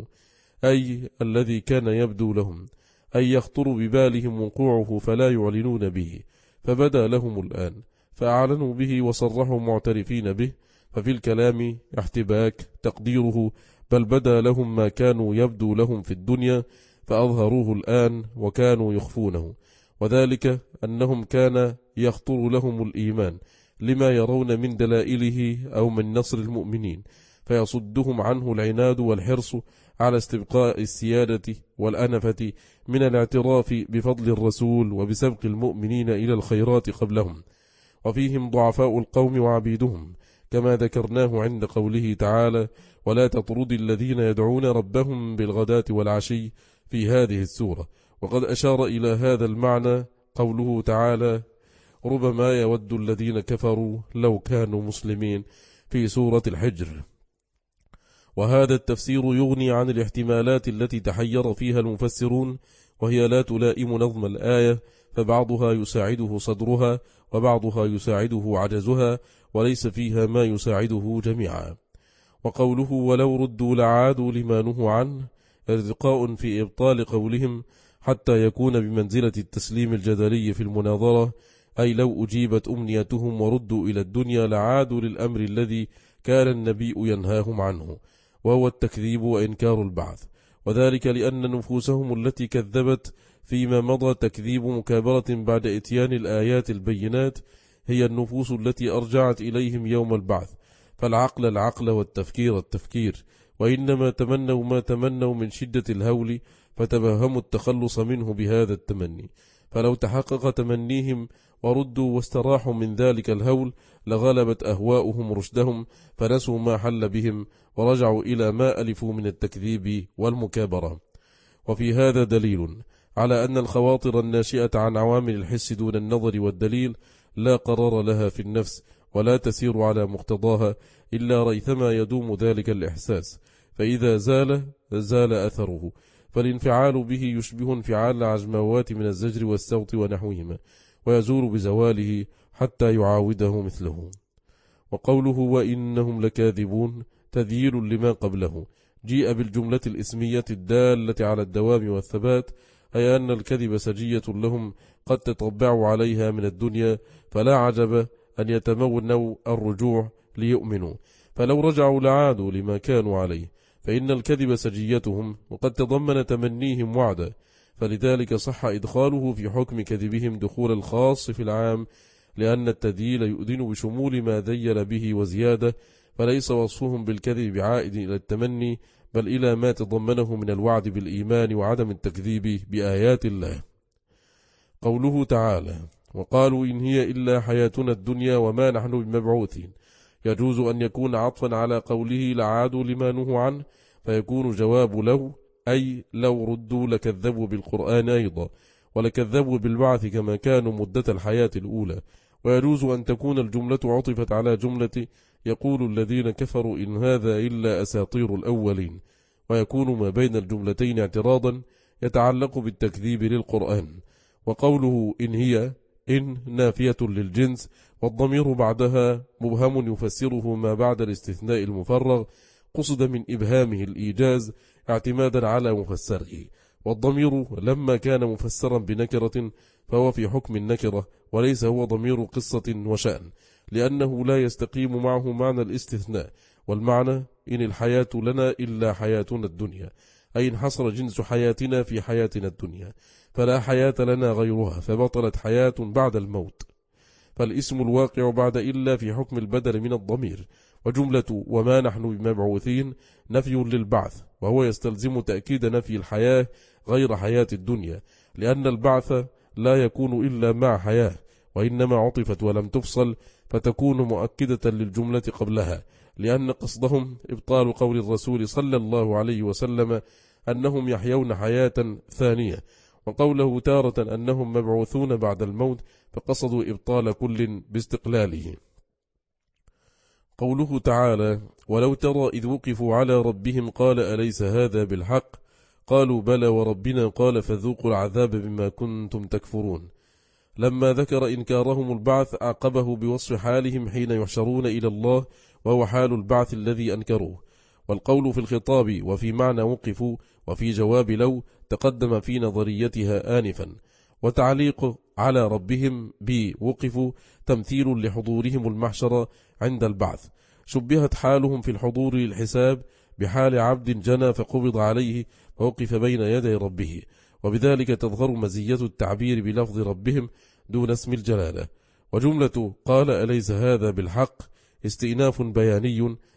أي الذي كان يبدو لهم، أي يخطر ببالهم وقوعه فلا يعلنون به، فبدا لهم الآن، فأعلنوا به وصرحوا معترفين به. ففي الكلام احتباك تقديره بل بدا لهم ما كانوا يبدو لهم في الدنيا فأظهروه الآن وكانوا يخفونه، وذلك أنهم كان يخطر لهم الإيمان لما يرون من دلائله أو من نصر المؤمنين، فيصدهم عنه العناد والحرص على استبقاء السيادة والأنفة من الاعتراف بفضل الرسول وبسبق المؤمنين إلى الخيرات قبلهم، وفيهم ضعفاء القوم وعبيدهم، كما ذكرناه عند قوله تعالى: ولا تطرد الذين يدعون ربهم بالغداة والعشي في هذه السورة. وقد أشار إلى هذا المعنى قوله تعالى: ربما يود الذين كفروا لو كانوا مسلمين في سورة الحجر. وهذا التفسير يغني عن الاحتمالات التي تحير فيها المفسرون، وهي لا تلائم نظم الآية، فبعضها يساعده صدرها وبعضها يساعده عجزها، وليس فيها ما يساعده جميعا. وقوله ولو ردوا لعادوا لما نهوا عنه ارتقاء في إبطال قولهم حتى يكون بمنزلة التسليم الجدلي في المناظرة، أي لو أجيبت أمنيتهم وردوا إلى الدنيا لعادوا للأمر الذي كان النبي ينهاهم عنه، وهو التكذيب وإنكار البعث، وذلك لأن نفوسهم التي كذبت فيما مضى تكذيب مكابرة بعد إتيان الآيات البينات هي النفوس التي أرجعت إليهم يوم البعث، فالعقل العقل والتفكير التفكير، وإنما تمنوا ما تمنوا من شدة الهول فتبهموا التخلص منه بهذا التمني، فلو تحقق تمنيهم وردوا واستراحوا من ذلك الهول لغلبت أهواؤهم رشدهم فنسوا ما حل بهم ورجعوا إلى ما ألفوا من التكذيب والمكابرة. وفي هذا دليل على أن الخواطر الناشئة عن عوامل الحس دون النظر والدليل لا قرار لها في النفس ولا تسير على مقتضاها إلا ريثما يدوم ذلك الإحساس، فإذا زال زال أثره، فالانفعال به يشبه انفعال العجموات من الزجر والسوط ونحوهما، ويزول بزواله حتى يعاوده مثله. وقوله وإنهم لكاذبون تذييل لما قبله، جيء بالجملة الإسمية الدالة على الدوام والثبات، أي أن الكذب سجية لهم قد تطبعوا عليها من الدنيا، فلا عجب أن يتمونوا الرجوع ليؤمنوا، فلو رجعوا لعادوا لما كانوا عليه، فإن الكذب سجيتهم وقد تضمن تمنيهم وعدا، فلذلك صح إدخاله في حكم كذبهم دخول الخاص في العام، لأن التذييل يؤذن بشمول ما ذيل به وزيادة، فليس وصفهم بالكذب بعائد إلى التمني بل إلى ما تضمنه من الوعد بالإيمان وعدم التكذيب بآيات الله. قوله تعالى وقالوا إن هي إلا حياتنا الدنيا وما نحن بمبعوثين، يجوز أن يكون عطفا على قوله لعادوا لما نهوا عنه، فيكون جواب له أي لو ردوا لكذبوا بالقرآن أيضا، ولكذبوا بالبعث كما كانوا مدة الحياة الأولى. ويجوز أن تكون الجملة عطفت على جملة يقول الذين كفروا إن هذا إلا أساطير الأولين، ويكون ما بين الجملتين اعتراضا يتعلق بالتكذيب للقرآن. وقوله إن هي إن نافية للجنس، والضمير بعدها مبهم يفسره ما بعد الاستثناء المفرغ، قصد من إبهامه الإيجاز اعتمادا على مفسره، والضمير لما كان مفسرا بنكرة فهو في حكم النكرة وليس هو ضمير قصة وشأن، لأنه لا يستقيم معه معنى الاستثناء، والمعنى إن الحياة لنا إلا حياتنا الدنيا، أي انحصر جنس حياتنا في حياتنا الدنيا، فلا حياة لنا غيرها، فبطلت حياة بعد الموت، فالاسم الواقع بعد إلا في حكم البدل من الضمير. وجملة وما نحن بمبعوثين نفي للبعث، وهو يستلزم تأكيد نفي الحياة غير حياة الدنيا، لأن البعث لا يكون إلا مع حياة، وإنما عطفت ولم تفصل فتكون مؤكدة للجملة قبلها، لأن قصدهم إبطال قول الرسول صلى الله عليه وسلم أنهم يحيون حياة ثانية، وقوله تارة أنهم مبعوثون بعد الموت، فقصدوا إبطال كل باستقلاله. قوله تعالى ولو ترى إذ وقفوا على ربهم قال أليس هذا بالحق، قالوا بلى وربنا، قال فذوقوا العذاب بما كنتم تكفرون. لما ذكر إنكارهم البعث عقبه بوصف حالهم حين يحشرون إلى الله، وهو حال البعث الذي أنكروه. والقول في الخطاب وفي معنى وقفوا وفي جواب لو تقدم في نظريتها آنفا. وتعليق على ربهم بوقفوا تمثيل لحضورهم المحشر عند البعث، شبهت حالهم في الحضور للحساب بحال عبد جنى فقبض عليه فوقف بين يدي ربه، وبذلك تظهر مزية التعبير بلفظ ربهم دون اسم الجلالة. وجملة قال أليس هذا بالحق استئناف بياني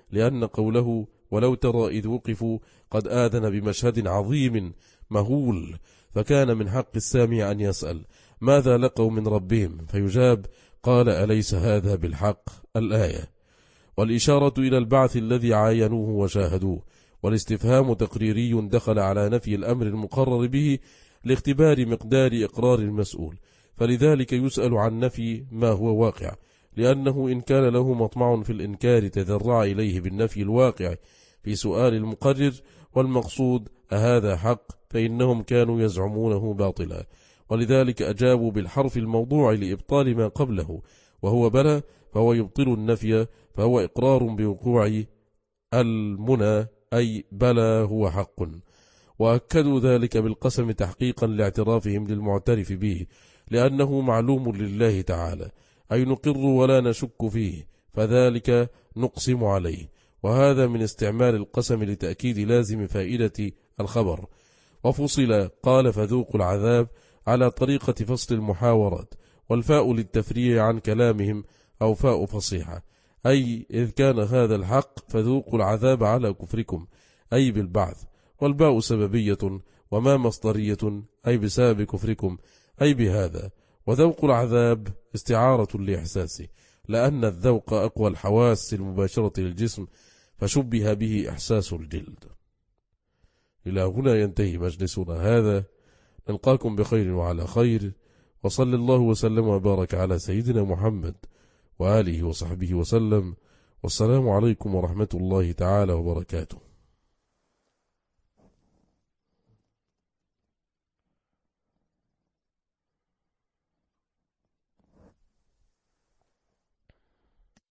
لأن قوله ولو ترى إذ وقفوا قد آذن بمشهد عظيم مهول، فكان من حق السامع أن يسأل ماذا لقوا من ربهم، فيجاب قال أليس هذا بالحق؟ الآية. والإشارة إلى البعث الذي عاينوه وشاهدوه، والاستفهام تقريري دخل على نفي الأمر المقرر به لاختبار مقدار إقرار المسؤول، فلذلك يسأل عن نفي ما هو واقع، لأنه إن كان له مطمع في الإنكار تذرع إليه بالنفي الواقع في سؤال المقرر، والمقصود أهذا حق، فإنهم كانوا يزعمونه باطلا، ولذلك أجابوا بالحرف الموضوع لإبطال ما قبله، وهو بلى، فهو يبطل النفي، فهو إقرار بوقوع المنى أي بلى هو حق. وأكدوا ذلك بالقسم تحقيقا لاعترافهم للمعترف به، لأنه معلوم لله تعالى، أي نقر ولا نشك فيه، فذلك نقسم عليه، وهذا من استعمال القسم لتأكيد لازم فائدة الخبر. وفصل قال فذوقوا العذاب على طريقة فصل المحاورات، والفاء للتفريع عن كلامهم أو فاء فصيحة، أي إذ كان هذا الحق فذوقوا العذاب على كفركم، أي بالبعث، والباء سببية وما مصدرية، أي بسبب كفركم، أي بهذا. وذوق العذاب استعارة لإحساسه، لأن الذوق أقوى الحواس المباشرة للجسم، فشبه به إحساس الجلد. إلى هنا ينتهي مجلسنا هذا، نلقاكم بخير وعلى خير، وصلى الله وسلم وبارك على سيدنا محمد وآله وصحبه وسلم، والسلام عليكم ورحمة الله تعالى وبركاته.